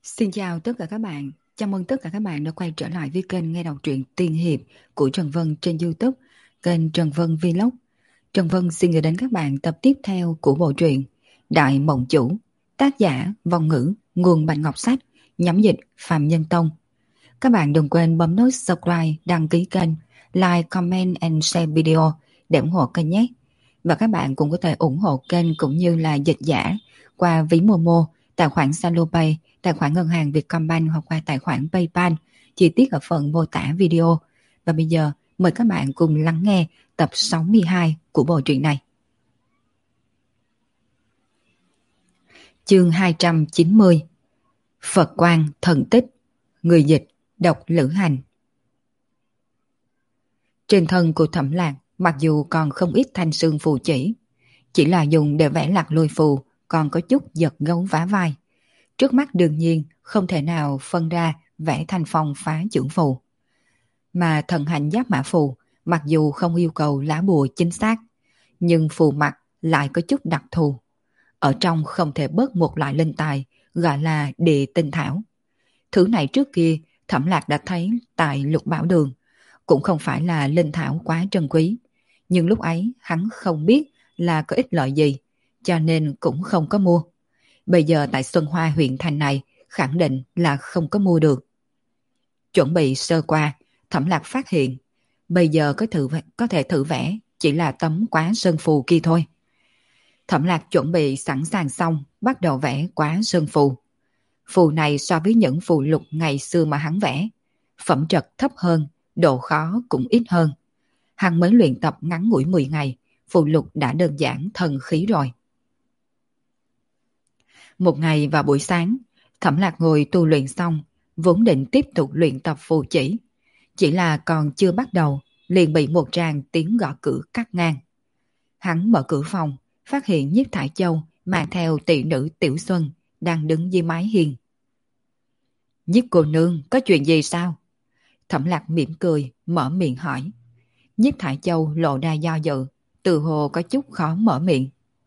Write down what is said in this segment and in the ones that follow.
Xin chào tất cả các bạn. Chào mừng tất cả các bạn đã quay trở lại với kênh nghe đọc truyện tiên hiệp của Trần Vân trên YouTube, kênh Trần Vân Vlog. Trần Vân xin gửi đến các bạn tập tiếp theo của bộ truyện Đại Mộng Chủ, tác giả Vong Ngữ, nguồn Bạch Ngọc Sách, nhóm dịch Phạm Nhân Tông. Các bạn đừng quên bấm nút subscribe, đăng ký kênh, like, comment and share video để ủng hộ kênh nhé. Và các bạn cũng có thể ủng hộ kênh cũng như là dịch giả qua ví Momo, tài khoản Salopay, tài khoản ngân hàng Vietcombank hoặc qua tài khoản PayPal, chi tiết ở phần mô tả video. Và bây giờ mời các bạn cùng lắng nghe tập 62 của bộ truyện này. Chương 290. Phật Quang Thần Tích. Người dịch Độc Lữ Hành. Trên thân của Thẩm Lạc mặc dù còn không ít thanh xương phù chỉ là dùng để vẽ lạc lôi phù, còn có chút giật gấu vá vai. Trước mắt đương nhiên không thể nào phân ra vẽ thành phong phá chưởng phù. Mà thần hành giáp mã phù mặc dù không yêu cầu lá bùa chính xác, nhưng phù mặt lại có chút đặc thù. Ở trong không thể bớt một loại linh tài gọi là địa tinh thảo. Thứ này trước kia Thẩm Lạc đã thấy tại Lục Bảo Đường, cũng không phải là linh thảo quá trân quý, nhưng lúc ấy hắn không biết là có ích lợi gì, cho nên cũng không có mua. Bây giờ tại Xuân Hoa huyện thành này khẳng định là không có mua được. Chuẩn bị sơ qua, Thẩm Lạc phát hiện bây giờ có thể thử vẽ chỉ là tấm quá sơn phù kia thôi. Thẩm Lạc chuẩn bị sẵn sàng xong, bắt đầu vẽ quá sơn phù. Phù này so với những phù lục ngày xưa mà hắn vẽ, phẩm chất thấp hơn, độ khó cũng ít hơn. Hắn mới luyện tập ngắn ngủi 10 ngày, phù lục đã đơn giản thần khí rồi. Một ngày vào buổi sáng, Thẩm Lạc ngồi tu luyện xong, vốn định tiếp tục luyện tập phù chỉ là còn chưa bắt đầu, liền bị một tràng tiếng gõ cửa cắt ngang. Hắn mở cửa phòng, phát hiện Nhiếp Thải Châu mang theo tỷ nữ Tiểu Xuân đang đứng dưới mái hiên. Nhiếp cô nương, có chuyện gì sao? Thẩm Lạc mỉm cười, mở miệng hỏi. Nhiếp Thải Châu lộ ra do dự, từ hồ có chút khó mở miệng.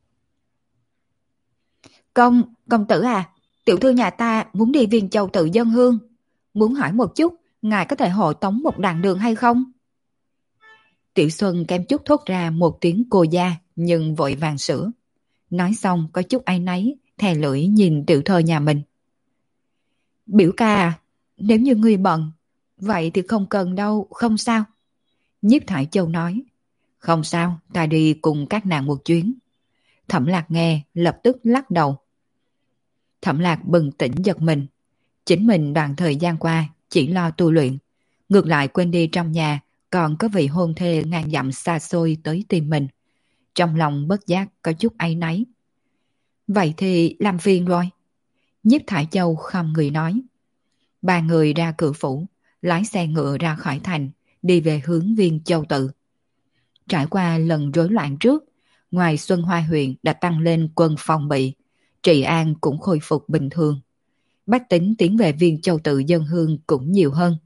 Công tử à, tiểu thư nhà ta muốn đi Viên Châu tự dân hương. Muốn hỏi một chút, ngài có thể hộ tống một đoạn đường hay không? Tiểu Xuân kém chút thốt ra một tiếng cô gia, nhưng vội vàng sửa. Nói xong có chút áy náy, thè lưỡi nhìn tiểu thơ nhà mình. Biểu ca à, nếu như ngươi bận, vậy thì không cần đâu, không sao. Nhiếp Thải Châu nói. Không sao, ta đi cùng các nàng một chuyến. Thẩm Lạc nghe, lập tức lắc đầu. Thẩm Lạc bừng tỉnh giật mình. Chính mình đoạn thời gian qua chỉ lo tu luyện, ngược lại quên đi trong nhà còn có vị hôn thê ngàn dặm xa xôi tới tìm mình. Trong lòng bất giác có chút áy náy. Vậy thì làm phiền rồi. Nhiếp Thải Châu không người nói. Ba người ra cửa phủ, lái xe ngựa ra khỏi thành, đi về hướng Viên Châu Tự. Trải qua lần rối loạn trước, ngoài Xuân Hoa huyện đã tăng lên quân phòng bị, trị an cũng khôi phục bình thường. Bách tính tiến về Viên Châu Tự dân hương cũng nhiều hơn.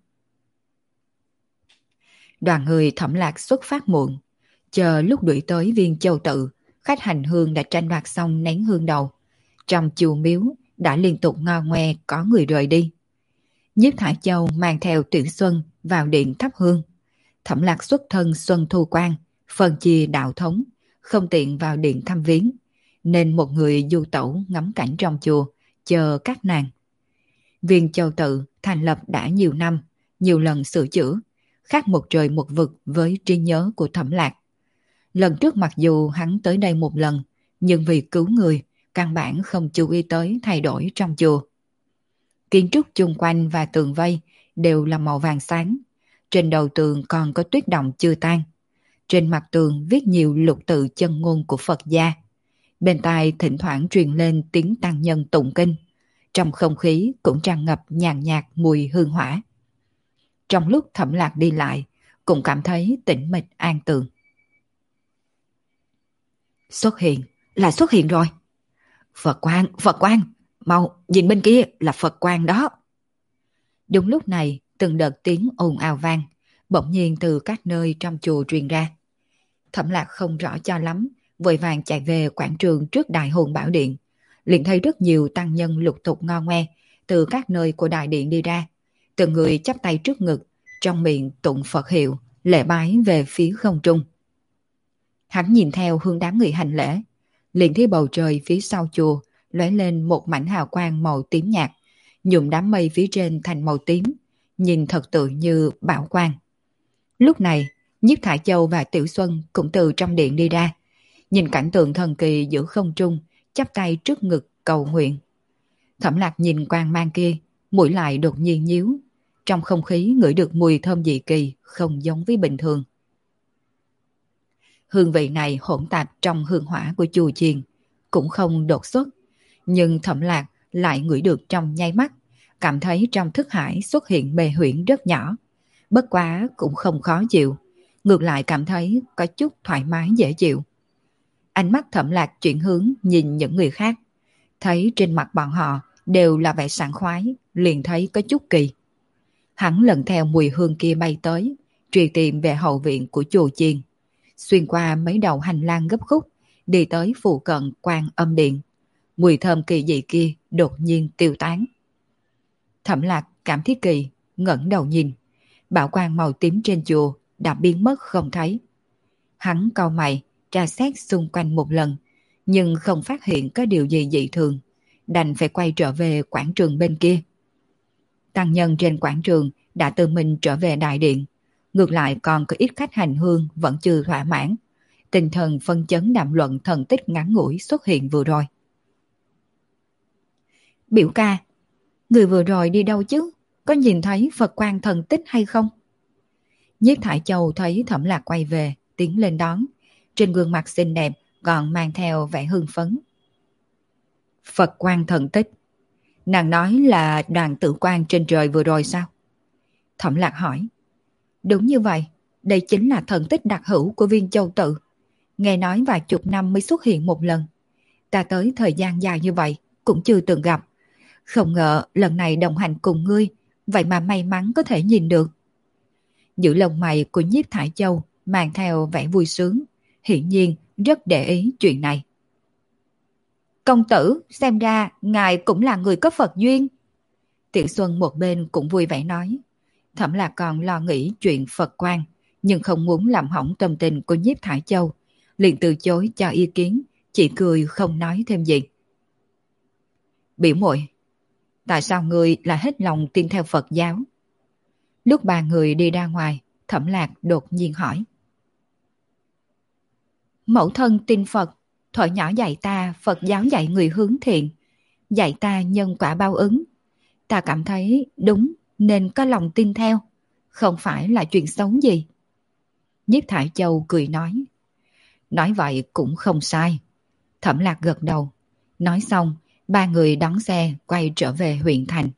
Đoàn người Thẩm Lạc xuất phát muộn, chờ lúc đuổi tới Viên Châu Tự, khách hành hương đã tranh đoạt xong nén hương đầu. Trong chùa miếu đã liên tục ngo ngoe có người rời đi. Nhiếp Thải Châu mang theo Tiểu Xuân vào điện thắp hương. Thẩm Lạc xuất thân Xuân Thu Quan, phân chia đạo thống, không tiện vào điện thăm viếng, nên một người du tẩu ngắm cảnh trong chùa, chờ các nàng. Viên Châu Tự thành lập đã nhiều năm, nhiều lần sửa chữa, khác một trời một vực với trí nhớ của Thẩm Lạc. Lần trước mặc dù hắn tới đây một lần, nhưng vì cứu người, căn bản không chú ý tới thay đổi trong chùa. Kiến trúc chung quanh và tường vây đều là màu vàng sáng. Trên đầu tường còn có tuyết động chưa tan. Trên mặt tường viết nhiều lục tự chân ngôn của Phật gia. Bên tai thỉnh thoảng truyền lên tiếng tăng nhân tụng kinh. Trong không khí cũng tràn ngập nhàn nhạt mùi hương hỏa. Trong lúc Thẩm Lạc đi lại, cũng cảm thấy tĩnh mịch an tường. Xuất hiện rồi. Phật quang, mau nhìn bên kia là Phật quang đó. Đúng lúc này, từng đợt tiếng ồn ào vang, bỗng nhiên từ các nơi trong chùa truyền ra. Thẩm Lạc không rõ cho lắm, vội vàng chạy về quảng trường trước Đại Hồn Bảo Điện, liền thấy rất nhiều tăng nhân lục tục ngo ngoe, từ các nơi của đại điện đi ra, từng người chắp tay trước ngực, trong miệng tụng Phật hiệu, lễ bái về phía không trung. Hắn nhìn theo hướng đám người hành lễ, liền thấy bầu trời phía sau chùa lóe lên một mảnh hào quang màu tím nhạt, nhuộm đám mây phía trên thành màu tím, nhìn thật tự như bảo quang. Lúc này, Nhiếp Thải Châu và Tiểu Xuân cũng từ trong điện đi ra, nhìn cảnh tượng thần kỳ giữa không trung, chắp tay trước ngực cầu nguyện. Thẩm Lạc nhìn quang mang kia, mũi lại đột nhiên nhíu, trong không khí ngửi được mùi thơm dị kỳ không giống với bình thường. Hương vị này hỗn tạp trong hương hỏa của chùa chiền, cũng không đột xuất, nhưng Thẩm Lạc lại ngửi được trong nháy mắt, cảm thấy trong thức hải xuất hiện mê huyễn rất nhỏ, bất quá cũng không khó chịu, ngược lại cảm thấy có chút thoải mái dễ chịu. Ánh mắt Thẩm Lạc chuyển hướng nhìn những người khác, thấy trên mặt bọn họ đều là vẻ sảng khoái, liền thấy có chút kỳ. Hắn lần theo mùi hương kia bay tới, truy tìm về hậu viện của chùa chiền, xuyên qua mấy đầu hành lang gấp khúc, đi tới phụ cận Quan Âm Điện. Mùi thơm kỳ dị kia đột nhiên tiêu tán. Thẩm Lạc cảm thấy kỳ, ngẩng đầu nhìn, bảo quang màu tím trên chùa đã biến mất không thấy. Hắn cau mày, tra xét xung quanh một lần, nhưng không phát hiện có điều gì dị thường, đành phải quay trở về quảng trường bên kia. Tăng nhân trên quảng trường đã tự mình trở về đại điện, ngược lại còn có ít khách hành hương vẫn chưa thỏa mãn, tinh thần phân chấn đàm luận thần tích ngắn ngủi xuất hiện vừa rồi. Biểu ca, người vừa rồi đi đâu chứ? Có nhìn thấy Phật quan thần tích hay không? Nhiếp Thải Châu thấy Thẩm Lạc quay về, tiến lên đón, trên gương mặt xinh đẹp còn mang theo vẻ hưng phấn. Phật quan thần tích? Nàng nói là đoàn tử quan trên trời vừa rồi sao? Thẩm Lạc hỏi. Đúng như vậy, đây chính là thần tích đặc hữu của Viên Châu Tự. Nghe nói vài chục năm mới xuất hiện một lần. Ta tới thời gian dài như vậy cũng chưa từng gặp. Không ngờ lần này đồng hành cùng ngươi, vậy mà may mắn có thể nhìn được. Giữa lông mày của Nhiếp Thải Châu mang theo vẻ vui sướng, hiển nhiên rất để ý chuyện này. Công tử, xem ra ngài cũng là người có Phật duyên. Tiểu Xuân một bên cũng vui vẻ nói. Thẩm Lạc còn lo nghĩ chuyện Phật quan, nhưng không muốn làm hỏng tâm tình của Nhiếp Thải Châu, liền từ chối cho ý kiến, chỉ cười không nói thêm gì. Biểu muội, tại sao ngươi lại hết lòng tin theo Phật giáo? Lúc ba người đi ra ngoài, Thẩm Lạc đột nhiên hỏi. Mẫu thân tin Phật, thuở nhỏ dạy ta Phật giáo dạy người hướng thiện, dạy ta nhân quả báo ứng. Ta cảm thấy đúng nên có lòng tin theo, không phải là chuyện xấu gì. Nhiếp Thải Châu cười nói. Nói vậy cũng không sai. Thẩm Lạc gật đầu. Nói xong, ba người đón xe quay trở về huyện thành.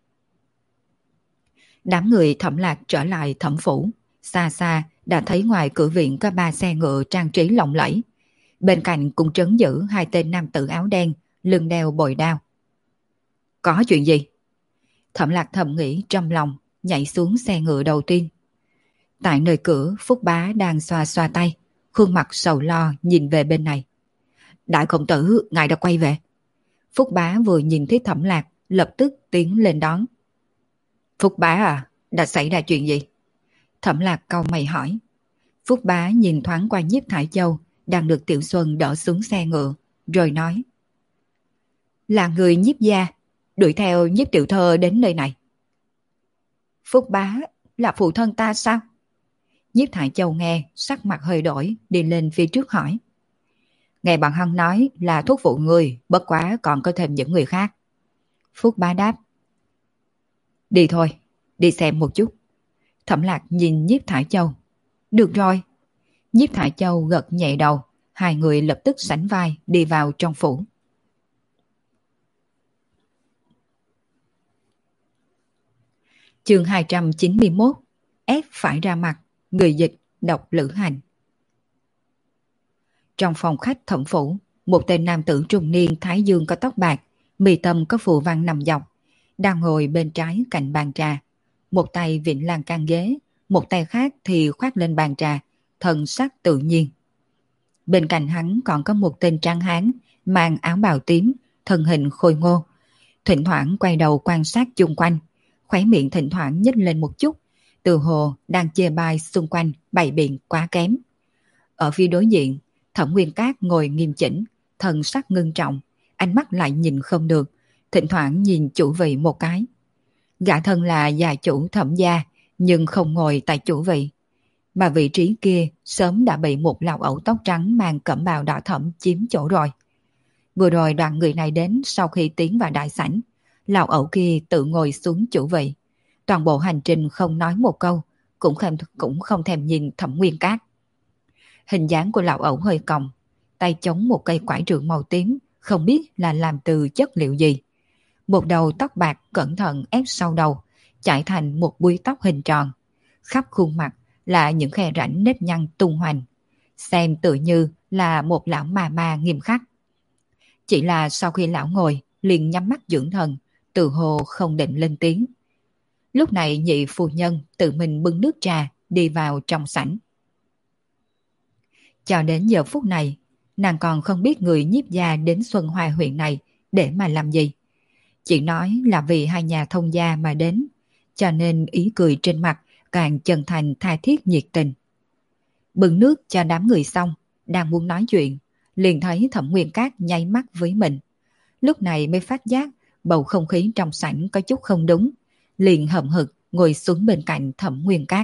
Đám người Thẩm Lạc trở lại Thẩm phủ. Xa xa đã thấy ngoài cửa viện có 3 xe ngựa trang trí lộng lẫy. Bên cạnh cũng trấn giữ 2 tên nam tử áo đen, lưng đeo bội đao. Có chuyện gì? Thẩm Lạc thầm nghĩ trong lòng, nhảy xuống xe ngựa đầu tiên. Tại nơi cửa, Phúc Bá đang xoa xoa tay, khuôn mặt sầu lo nhìn về bên này. Đại công tử, ngài đã quay về. Phúc Bá vừa nhìn thấy Thẩm Lạc, lập tức tiến lên đón. Phúc Bá à, đã xảy ra chuyện gì? Thẩm Lạc cau mày hỏi. Phúc Bá nhìn thoáng qua Nhiếp Thải Châu, đang được Tiểu Xuân đỡ xuống xe ngựa, rồi nói. Là người Nhiếp gia, đuổi theo Nhiếp tiểu thơ đến nơi này. Phúc Bá là phụ thân ta sao? Nhiếp Thải Châu nghe, sắc mặt hơi đổi, đi lên phía trước hỏi. Nghe bạn Hân nói là thuốc phụ người, bất quá còn có thêm những người khác. Phúc Bá đáp. Đi thôi, đi xem một chút. Thẩm Lạc nhìn Nhiếp Thải Châu. Được rồi. Nhiếp Thải Châu gật nhẹ đầu, hai người lập tức sánh vai đi vào trong phủ. Chương 291, ép phải ra mặt, người dịch, đọc Lữ Hành. Trong phòng khách Thẩm phủ, một tên nam tử trung niên thái dương có tóc bạc, mi tâm có phù văn nằm dọc, đang ngồi bên trái cạnh bàn trà. Một tay vịn lan can ghế, một tay khác thì khoác lên bàn trà, thần sắc tự nhiên. Bên cạnh hắn còn có một tên tráng hán, mang áo bào tím, thân hình khôi ngô. thỉnh thoảng quay đầu quan sát chung quanh, khóe miệng thỉnh thoảng nhếch lên một chút, từ hồ đang chê bai xung quanh bày biện quá kém. Ở phía đối diện, Thẩm Nguyên Cát ngồi nghiêm chỉnh, thần sắc ngưng trọng, ánh mắt lại nhìn không được, thỉnh thoảng nhìn chủ vị một cái. Gã thân là gia chủ Thẩm gia, nhưng không ngồi tại chủ vị, mà vị trí kia sớm đã bị một lão ẩu tóc trắng mang cẩm bào đỏ thẫm chiếm chỗ rồi. Vừa rồi đoàn người này đến sau khi tiến vào đại sảnh, lão ẩu kia tự ngồi xuống chủ vị. Toàn bộ hành trình không nói một câu, cũng không thèm nhìn Thẩm Nguyên Cát. Hình dáng của lão ẩu hơi còng, tay chống một cây quải trượng màu tím, không biết là làm từ chất liệu gì. Một đầu tóc bạc cẩn thận ép sau đầu, chải thành một búi tóc hình tròn. Khắp khuôn mặt là những khe rãnh nếp nhăn tung hoành, xem tự như là một lão ma nghiêm khắc. Chỉ là sau khi lão ngồi, liền nhắm mắt dưỡng thần, tự hồ không định lên tiếng. Lúc này nhị phu nhân tự mình bưng nước trà đi vào trong sảnh. Cho đến giờ phút này, nàng còn không biết người nhiếp gia đến Xuân Hoa huyện này để mà làm gì. Chỉ nói là vì hai nhà thông gia mà đến, cho nên ý cười trên mặt càng chân thành tha thiết nhiệt tình. Bưng nước cho đám người xong, đang muốn nói chuyện, liền thấy Thẩm Nguyên Cát nháy mắt với mình. Lúc này mới phát giác bầu không khí trong sảnh có chút không đúng, liền hậm hực ngồi xuống bên cạnh Thẩm Nguyên Cát.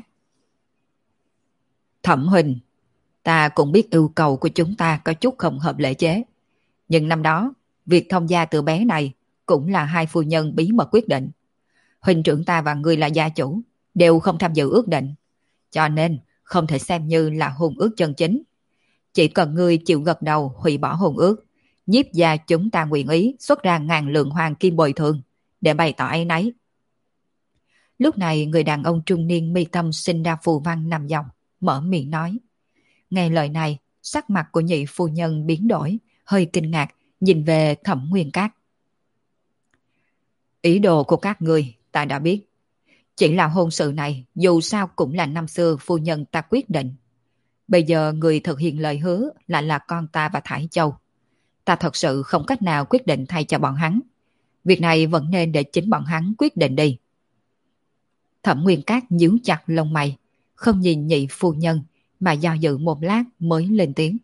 Thẩm huynh, ta cũng biết yêu cầu của chúng ta có chút không hợp lễ chế, nhưng năm đó việc thông gia từ bé này cũng là hai phu nhân bí mật quyết định. Huynh trưởng ta và ngươi là gia chủ đều không tham dự ước định, cho nên không thể xem như là hôn ước chân chính. Chỉ cần ngươi chịu gật đầu hủy bỏ hôn ước, nhiếp gia chúng ta nguyện ý xuất ra 1000 lượng hoàng kim bồi thường để bày tỏ áy náy. Lúc này người đàn ông trung niên mi tâm sinh ra phù văn nằm dọc, mở miệng nói. Nghe lời này, sắc mặt của nhị phu nhân biến đổi, hơi kinh ngạc, nhìn về Thẩm Nguyên Cát. Ý đồ của các người ta đã biết. Chỉ là hôn sự này dù sao cũng là năm xưa phu nhân ta quyết định. Bây giờ người thực hiện lời hứa lại là con ta và Thải Châu. Ta thật sự không cách nào quyết định thay cho bọn hắn. Việc này vẫn nên để chính bọn hắn quyết định đi. Thẩm Nguyên Cát nhíu chặt lông mày, không nhìn nhị phu nhân mà do dự một lát mới lên tiếng.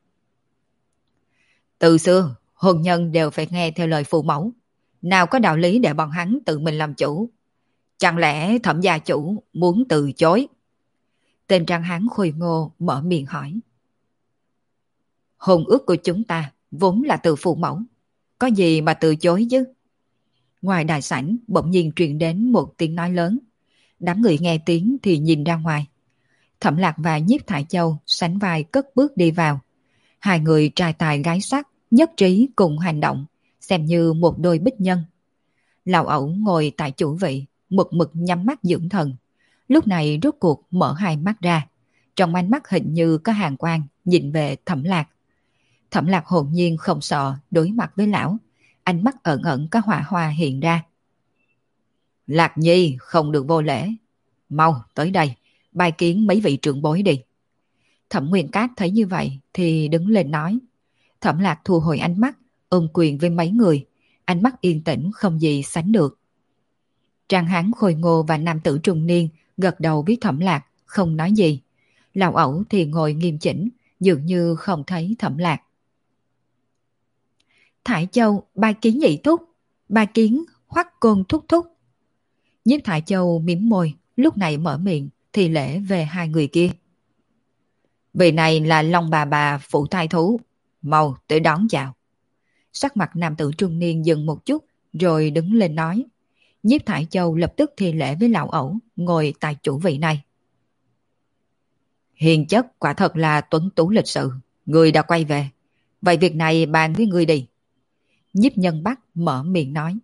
Từ xưa, hôn nhân đều phải nghe theo lời phụ mẫu. Nào có đạo lý để bọn hắn tự mình làm chủ. Chẳng lẽ Thẩm gia chủ muốn từ chối? Tên tráng hán khôi ngô mở miệng hỏi. Hôn ước của chúng ta vốn là từ phụ mẫu, có gì mà từ chối chứ? Ngoài đại sảnh bỗng nhiên truyền đến một tiếng nói lớn. Đám người nghe tiếng thì nhìn ra ngoài. Thẩm Lạc và Nhiếp Thải Châu sánh vai cất bước đi vào. Hai người trai tài gái sắc, nhất trí cùng hành động, xem như một đôi bích nhân. Lão ẩu ngồi tại chủ vị, mực mực nhắm mắt dưỡng thần. Lúc này rốt cuộc mở hai mắt ra. Trong ánh mắt hình như có hàn quang nhìn về Thẩm Lạc. Thẩm Lạc hồn nhiên không sợ đối mặt với lão. Ánh mắt ẩn ẩn có hỏa hoa hiện ra. Lạc Nhi không được vô lễ. Mau tới đây, bài kiến mấy vị trưởng bối đi. Thẩm Nguyên Cát thấy như vậy thì đứng lên nói. Thẩm Lạc thu hồi ánh mắt, ôm quyền với mấy người. Ánh mắt yên tĩnh không gì sánh được. Trang hán khôi ngô và nam tử trung niên gật đầu với Thẩm Lạc, không nói gì. Lão ẩu thì ngồi nghiêm chỉnh, dường như không thấy Thẩm Lạc. Thải Châu bài kiến nhị thúc, bài kiến Hoắc Côn thúc thúc. Nhiếp Thải Châu mím môi, lúc này mở miệng thì lễ về hai người kia. Vị này là Long bà phụ thai thú, mau tới đón chào. Sắc mặt nam tử trung niên dừng một chút rồi đứng lên nói. Nhiếp Thải Châu lập tức thi lễ với lão ẩu, ngồi tại chủ vị này. Hiền chất quả thật là tuấn tú lịch sự, người đã quay về. Vậy việc này bàn với người đi. Nhiếp Nhân Bắc mở miệng nói.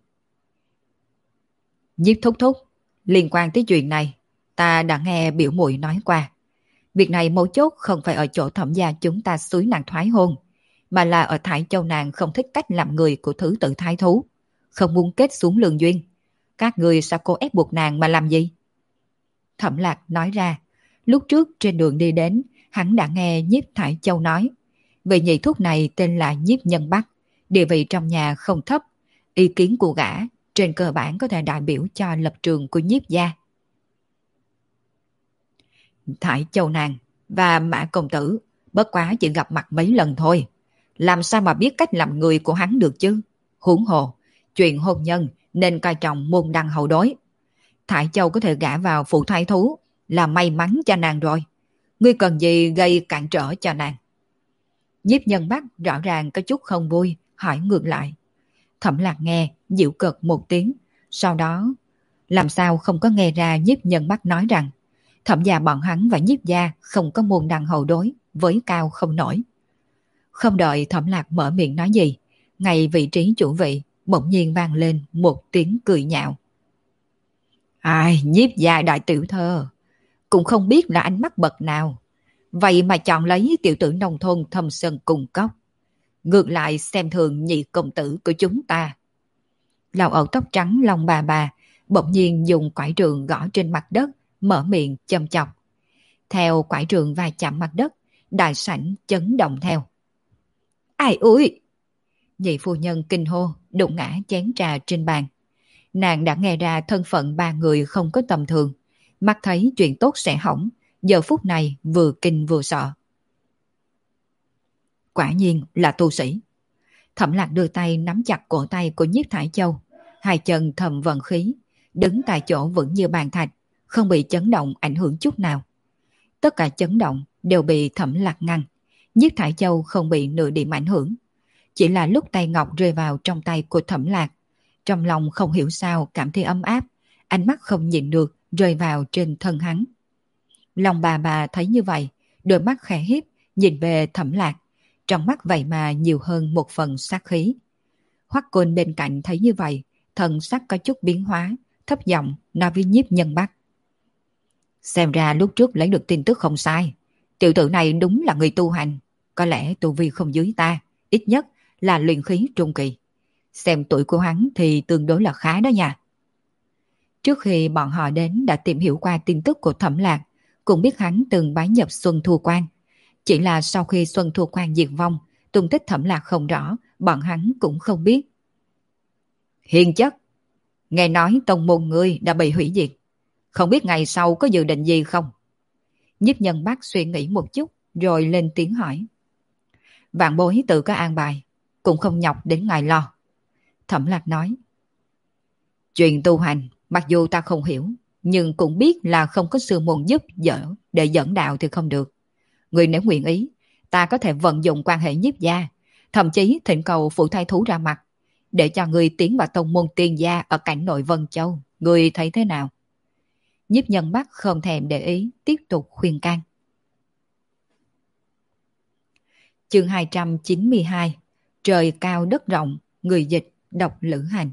Nhiếp thúc thúc, liên quan tới chuyện này, ta đã nghe biểu muội nói qua. Việc này mấu chốt không phải ở chỗ Thẩm gia chúng ta xúi nàng thoái hôn, mà là ở Thải Châu nàng không thích cách làm người của thứ tự thái thú, không muốn kết xuống lương duyên. Các người sao cố ép buộc nàng mà làm gì? Thẩm Lạc nói ra, lúc trước trên đường đi đến, hắn đã nghe Nhiếp Thải Châu nói. Vị nhị thúc này tên là Nhiếp Nhân Bắc, địa vị trong nhà không thấp, Ý kiến của gã trên cơ bản có thể đại biểu cho lập trường của Nhiếp gia. Thải Châu nàng và Mã công tử bất quá chỉ gặp mặt mấy lần thôi, làm sao mà biết cách làm người của hắn được chứ? Huống hồ, chuyện hôn nhân nên coi trọng môn đăng hậu đối. Thải Châu có thể gả vào phụ thái thú là may mắn cho nàng rồi. Ngươi cần gì gây cản trở cho nàng? Nhiếp Nhân Bắc rõ ràng có chút không vui, hỏi ngược lại. Thẩm Lạc nghe, giễu cợt một tiếng, sau đó làm sao không có nghe ra Nhiếp Nhân Bắc nói rằng Thẩm gia bọn hắn và Nhiếp gia không có môn đăng hậu đối, với cao không nổi. Không đợi Thẩm Lạc mở miệng nói gì, ngay vị trí chủ vị bỗng nhiên vang lên một tiếng cười nhạo. Ai, Nhiếp gia đại tiểu thơ, cũng không biết là ánh mắt bậc nào, vậy mà chọn lấy tiểu tử nông thôn Thâm Sơn Cùng Cốc, ngược lại xem thường nhị công tử của chúng ta. Lão ẩu tóc trắng Long bà bỗng nhiên dùng quải trường gõ trên mặt đất, mở miệng châm chọc. Theo quải trường va chạm mặt đất, đại sảnh chấn động theo. Ai ui! Nhị phu nhân kinh hô, đụng ngã chén trà trên bàn. Nàng đã nghe ra thân phận ba người không có tầm thường, mắt thấy chuyện tốt sẽ hỏng, giờ phút này vừa kinh vừa sợ. Quả nhiên là tu sĩ. Thẩm Lạc đưa tay nắm chặt cổ tay của Nhiếp Thải Châu, hai chân thầm vận khí, đứng tại chỗ vững như bàn thạch, không bị chấn động ảnh hưởng chút nào. Tất cả chấn động đều bị Thẩm Lạc ngăn, Nhiếp Thải Châu không bị nửa điểm ảnh hưởng. Chỉ là lúc tay ngọc rơi vào trong tay của Thẩm Lạc, trong lòng không hiểu sao cảm thấy ấm áp, ánh mắt không nhịn được rơi vào trên thân hắn. Lòng bà thấy như vậy, đôi mắt khẽ híp nhìn về Thẩm Lạc, trong mắt vậy mà nhiều hơn một phần sát khí. Hoắc Côn bên cạnh thấy như vậy, thần sắc có chút biến hóa, thấp giọng nói với Nhiếp Nhân Bắc. Xem ra lúc trước lấy được tin tức không sai, tiểu tử này đúng là người tu hành, có lẽ tu vi không dưới ta, ít nhất là luyện khí trung kỳ. Xem tuổi của hắn thì tương đối là khá đó nha. Trước khi bọn họ đến đã tìm hiểu qua tin tức của Thẩm Lạc, cũng biết hắn từng bái nhập Xuân Thu Quan. Chỉ là sau khi Xuân Thu Quan diệt vong, tung tích Thẩm Lạc không rõ, bọn hắn cũng không biết. Hiền chất, nghe nói tông môn ngươi đã bị hủy diệt, không biết ngày sau có dự định gì không? Nhiếp Nhân Bắc suy nghĩ một chút rồi lên tiếng hỏi. Vạn bối tự có an bài, cũng không nhọc đến ngài lo. Thẩm Lạc nói. Chuyện tu hành mặc dù ta không hiểu, nhưng cũng biết là không có sư môn giúp đỡ để dẫn đạo thì không được. Người nếu nguyện ý, ta có thể vận dụng quan hệ Nhiếp gia, thậm chí thỉnh cầu phụ thái thú ra mặt, để cho người tiến vào tông môn Tiên gia ở cảnh nội Vân Châu. Người thấy thế nào? Nhiếp Nhân Bắc không thèm để ý, tiếp tục khuyên can. Chương 292. Trời cao đất rộng, người dịch đọc Lữ Hành.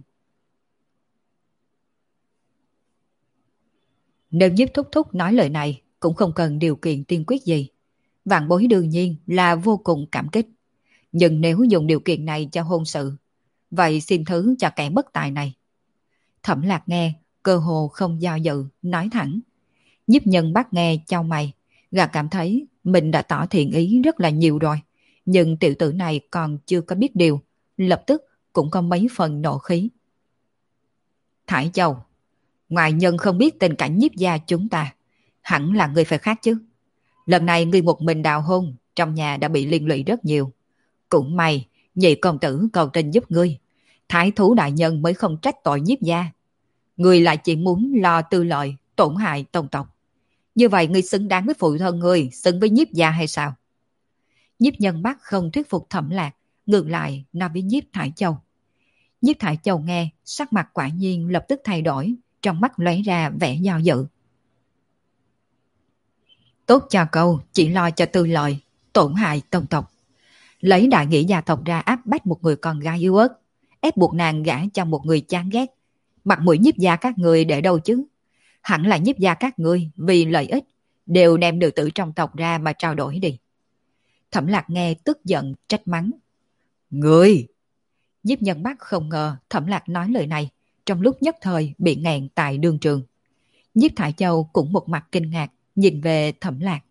Nếu Nhiếp Thúc Thúc nói lời này, cũng không cần điều kiện tiên quyết gì. Vạn bối đương nhiên là vô cùng cảm kích. Nhưng nếu dùng điều kiện này cho hôn sự, vậy xin thứ cho kẻ bất tài này. Thẩm Lạc nghe, cơ hồ không do dự, nói thẳng. Nhiếp Nhân Bắc nghe chau mày, gã cảm thấy mình đã tỏ thiện ý rất là nhiều rồi. Nhưng tiểu tử này còn chưa có biết điều, lập tức cũng có mấy phần nộ khí. Thải Châu, ngoại nhân không biết tình cảnh Nhiếp gia chúng ta, hẳn là người phải khác chứ. Lần này người một mình đào hôn, trong nhà đã bị liên lụy rất nhiều. Cũng may, nhị công tử cầu tình giúp ngươi, thái thú đại nhân mới không trách tội Nhiếp gia. Ngươi lại chỉ muốn lo tư lợi, tổn hại tông tộc. Như vậy ngươi xứng đáng với phụ thân ngươi, xứng với Nhiếp gia hay sao? Nhiếp Nhân Bắc không thuyết phục Thẩm Lạc, ngược lại nói với Nhiếp Thải Châu. Nhiếp Thải Châu nghe, sắc mặt quả nhiên lập tức thay đổi, trong mắt lóe ra vẻ do dự. Tốt cho câu, chỉ lo cho tư lợi, tổn hại tông tộc. Lấy đại nghĩa gia tộc ra áp bách một người con gái yếu ớt, ép buộc nàng gả cho một người chán ghét. Mặt mũi Nhiếp gia các người để đâu chứ? Hẳn là Nhiếp gia các ngươi vì lợi ích đều đem nữ tử trong tộc ra mà trao đổi đi. Thẩm Lạc nghe tức giận trách mắng. Ngươi! Nhiếp Nhân Bắc không ngờ Thẩm Lạc nói lời này, trong lúc nhất thời bị nghẹn tại đương trường. Nhiếp Thải Châu cũng một mặt kinh ngạc nhìn về Thẩm Lạc.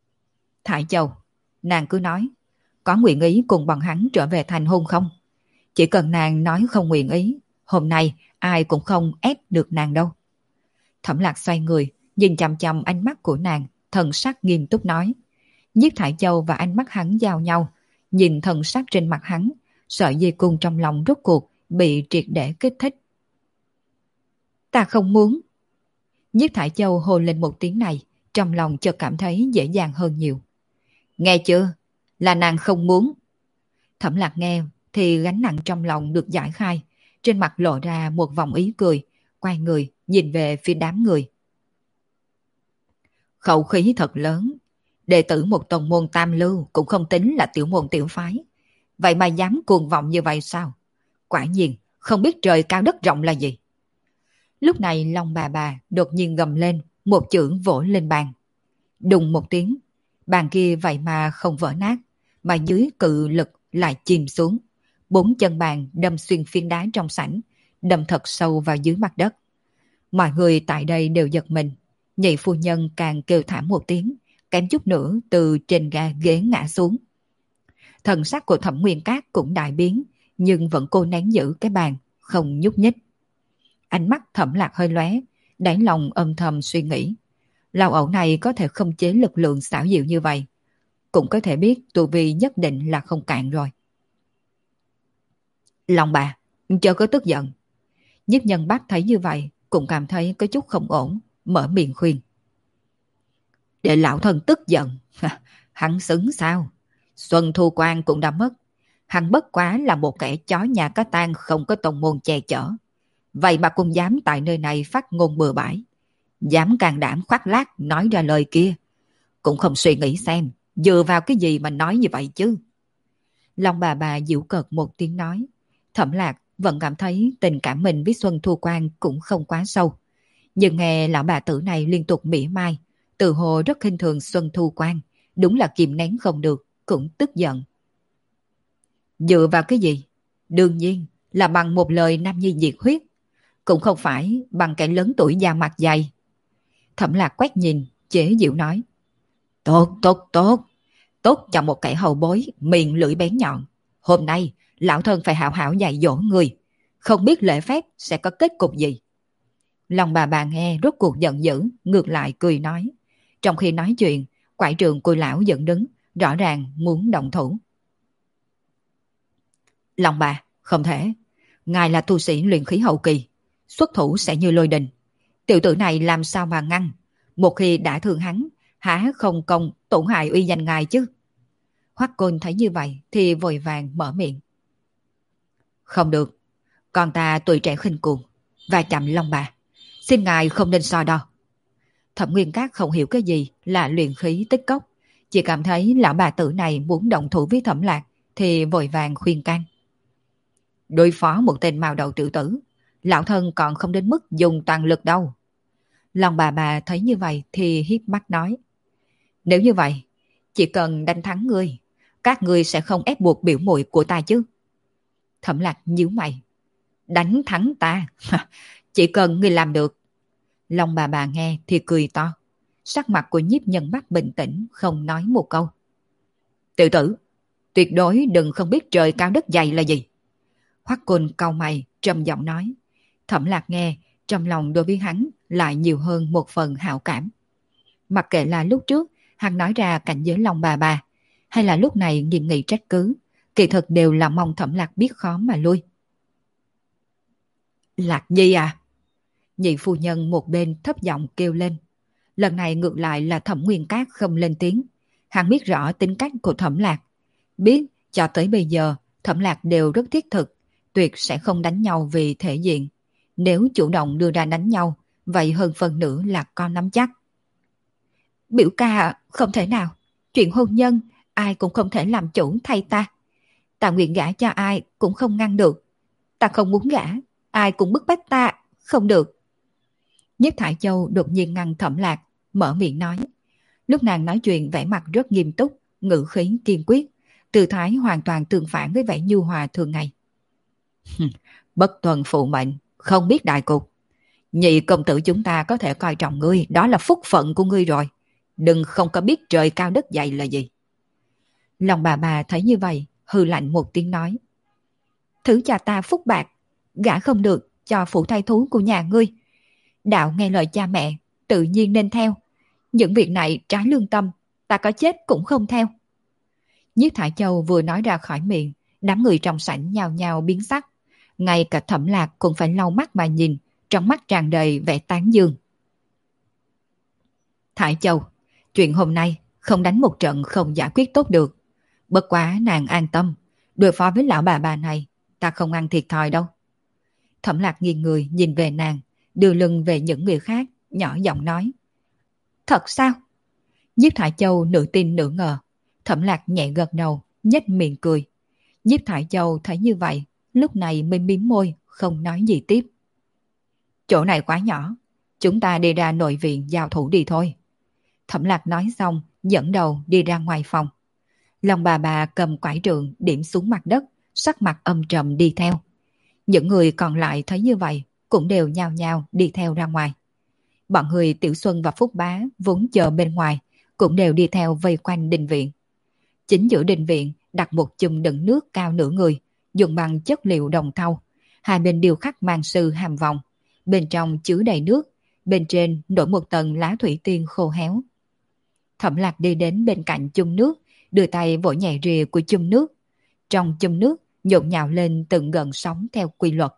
Thải Châu, nàng cứ nói, có nguyện ý cùng bọn hắn trở về thành hôn không? Chỉ cần nàng nói không nguyện ý, hôm nay ai cũng không ép được nàng đâu. Thẩm Lạc xoay người, nhìn chằm chằm ánh mắt của nàng, thần sắc nghiêm túc nói. Nhiếp Thải Châu và ánh mắt hắn giao nhau, nhìn thần sắc trên mặt hắn, sợi dây cung trong lòng rốt cuộc bị triệt để kích thích. Ta không muốn. Nhiếp Thải Châu hôn lên một tiếng này, trong lòng chợt cảm thấy dễ dàng hơn nhiều. Nghe chưa? Là nàng không muốn. Thẩm Lạc nghe thì gánh nặng trong lòng được giải khai, trên mặt lộ ra một vòng ý cười, quay người nhìn về phía đám người. Khẩu khí thật lớn, đệ tử một tông môn tam lưu cũng không tính là tiểu môn tiểu phái. Vậy mà dám cuồng vọng như vậy sao? Quả nhiên không biết trời cao đất rộng là gì. Lúc này Long bà đột nhiên gầm lên, một chưởng vỗ lên bàn. Đùng một tiếng, bàn kia vậy mà không vỡ nát, mà dưới cự lực lại chìm xuống. 4 chân bàn đâm xuyên phiến đá trong sảnh, đâm thật sâu vào dưới mặt đất. Mọi người tại đây đều giật mình, nhị phu nhân càng kêu thảm một tiếng, kém chút nữa từ trên ghế ngã xuống. Thần sắc của Thẩm Nguyên Cát cũng đại biến, nhưng vẫn cố nén giữ cái bàn, không nhúc nhích. Ánh mắt Thẩm Lạc hơi lóe, đáy lòng âm thầm suy nghĩ. Lão ẩu này có thể không chế lực lượng xảo diệu như vậy, cũng có thể biết tu vi nhất định là không cạn rồi. Lòng bà, chớ có tức giận. Nhiếp Nhân Bác thấy như vậy, cũng cảm thấy có chút không ổn, mở miệng khuyên. Để lão thân tức giận, hắn xứng sao? Xuân Thu Quan cũng đã mất, hắn bất quá là một kẻ chó nhà cá tang không có tông môn che chở. Vậy mà cũng dám tại nơi này phát ngôn bừa bãi, dám can đảm khoác lác nói ra lời kia. Cũng không suy nghĩ xem, dựa vào cái gì mà nói như vậy chứ. Long bà giễu cợt một tiếng nói. Thẩm Lạc vẫn cảm thấy tình cảm mình với Xuân Thu Quan cũng không quá sâu. Nhưng nghe lão bà tử này liên tục mỉa mai, tự hồ rất khinh thường Xuân Thu Quan, đúng là kìm nén không được, cũng tức giận. Dựa vào cái gì? Đương nhiên là bằng một lời nam nhi nhiệt huyết, cũng không phải bằng kẻ lớn tuổi da mặt dày. Thẩm Lạc quét nhìn, chế giễu nói. Tốt, tốt, tốt. Tốt cho một kẻ hậu bối, miệng lưỡi bén nhọn. Hôm nay, lão thân phải hảo hảo dạy dỗ người. Không biết lễ phép sẽ có kết cục gì. Lòng bà nghe rốt cuộc giận dữ, ngược lại cười nói. Trong khi nói chuyện, quải trường của lão dựng đứng, rõ ràng muốn động thủ. Lòng bà, không thể. Ngài là tu sĩ luyện khí hậu kỳ, xuất thủ sẽ như lôi đình. Tiểu tử này làm sao mà ngăn? Một khi đã thương hắn, há không công tổn hại uy danh ngài chứ? Hoắc Côn thấy như vậy thì vội vàng mở miệng. Không được, con ta tuổi trẻ khinh cuồng và chậm Long bà, xin ngài không nên so đo. Thẩm Nguyên Cát không hiểu cái gì là luyện khí tích cốc, chỉ cảm thấy lão bà tử này muốn động thủ với Thẩm Lạc thì vội vàng khuyên can. Đối phó một tên mao đầu tiểu tử, lão thân còn không đến mức dùng toàn lực đâu. Long bà thấy như vậy thì hiếp mắt nói. Nếu như vậy, chỉ cần đánh thắng ngươi, các ngươi sẽ không ép buộc biểu muội của ta chứ? Thẩm Lạc nhíu mày. Đánh thắng ta? Chỉ cần ngươi làm được. Long bà nghe thì cười to. Sắc mặt của Nhiếp Nhân Bắc bình tĩnh, không nói một câu. Tiểu tử, tuyệt đối đừng không biết trời cao đất dày là gì. Hoắc Côn cau mày, trầm giọng nói. Thẩm Lạc nghe, trong lòng đối với hắn lại nhiều hơn một phần hảo cảm. Mặc kệ là lúc trước hắn nói ra cảnh giới Long bà, hay là lúc này nghiêm nghị trách cứ, kỳ thực đều là mong Thẩm Lạc biết khó mà lui. Lạc Nhi à? Nhị phu nhân một bên thấp giọng kêu lên. Lần này ngược lại là Thẩm Nguyên Cát không lên tiếng. Hắn biết rõ tính cách của Thẩm Lạc, biết cho tới bây giờ Thẩm Lạc đều rất thiết thực, tuyệt sẽ không đánh nhau vì thể diện. Nếu chủ động đưa ra đánh nhau, vậy hơn phần nữa là con nắm chắc. Biểu ca, không thể nào. Chuyện hôn nhân, ai cũng không thể làm chủ thay ta. Ta nguyện gả cho ai cũng không ngăn được. Ta không muốn gả, ai cũng bức bách ta, không được. Nhiếp Thải Châu đột nhiên ngăn Thẩm Lạc, mở miệng nói. Lúc nàng nói chuyện vẻ mặt rất nghiêm túc, ngữ khí kiên quyết, tư thái hoàn toàn tương phản với vẻ nhu hòa thường ngày. Bất tuân phụ mệnh, không biết đại cục. Nhị công tử chúng ta có thể coi trọng ngươi, đó là phúc phận của ngươi rồi. Đừng không có biết trời cao đất dày là gì. Lòng bà thấy như vậy, hừ lạnh một tiếng nói. thứ cho ta phúc bạc, gả không được cho phụ thai thú của nhà ngươi. Đạo nghe lời cha mẹ, tự nhiên nên theo. Những việc này trái lương tâm, ta có chết cũng không theo. Nhiếp Thải Châu vừa nói ra khỏi miệng, đám người trong sảnh nhao nhao biến sắc. Ngay cả Thẩm Lạc cũng phải lau mắt mà nhìn, trong mắt tràn đầy vẻ tán dương. Thải Châu, chuyện hôm nay không đánh một trận không giải quyết tốt được. Bất quá nàng an tâm, đối phó với lão bà này, ta không ăn thiệt thòi đâu. Thẩm Lạc nghiêng người nhìn về nàng, đưa lưng về những người khác, nhỏ giọng nói. Thật sao? Nhiếp Thải Châu nửa tin nửa ngờ. Thẩm Lạc nhẹ gật đầu, nhếch miệng cười. Nhiếp Thải Châu thấy như vậy, lúc này mới mím môi, không nói gì tiếp. Chỗ này quá nhỏ, chúng ta đi ra nội viện giao thủ đi thôi. Thẩm Lạc nói xong, dẫn đầu đi ra ngoài phòng. Long bà cầm quải trượng điểm xuống mặt đất, sắc mặt âm trầm đi theo. Những người còn lại thấy như vậy, cũng đều nhao nhao đi theo ra ngoài. Bọn người Tiểu Xuân và Phúc Bá vốn chờ bên ngoài, cũng đều đi theo vây quanh đình viện. Chính giữa đình viện đặt một chùm đựng nước cao nửa người, dùng bằng chất liệu đồng thau. Hai bên điêu khắc mang sư hàm vòng, bên trong chứa đầy nước, bên trên nổi một tầng lá thủy tiên khô héo. Thẩm Lạc đi đến bên cạnh chum nước, đưa tay vỗ nhẹ rìa của chum nước. Trong chum nước nhộn nhạo lên từng gợn sóng theo quy luật.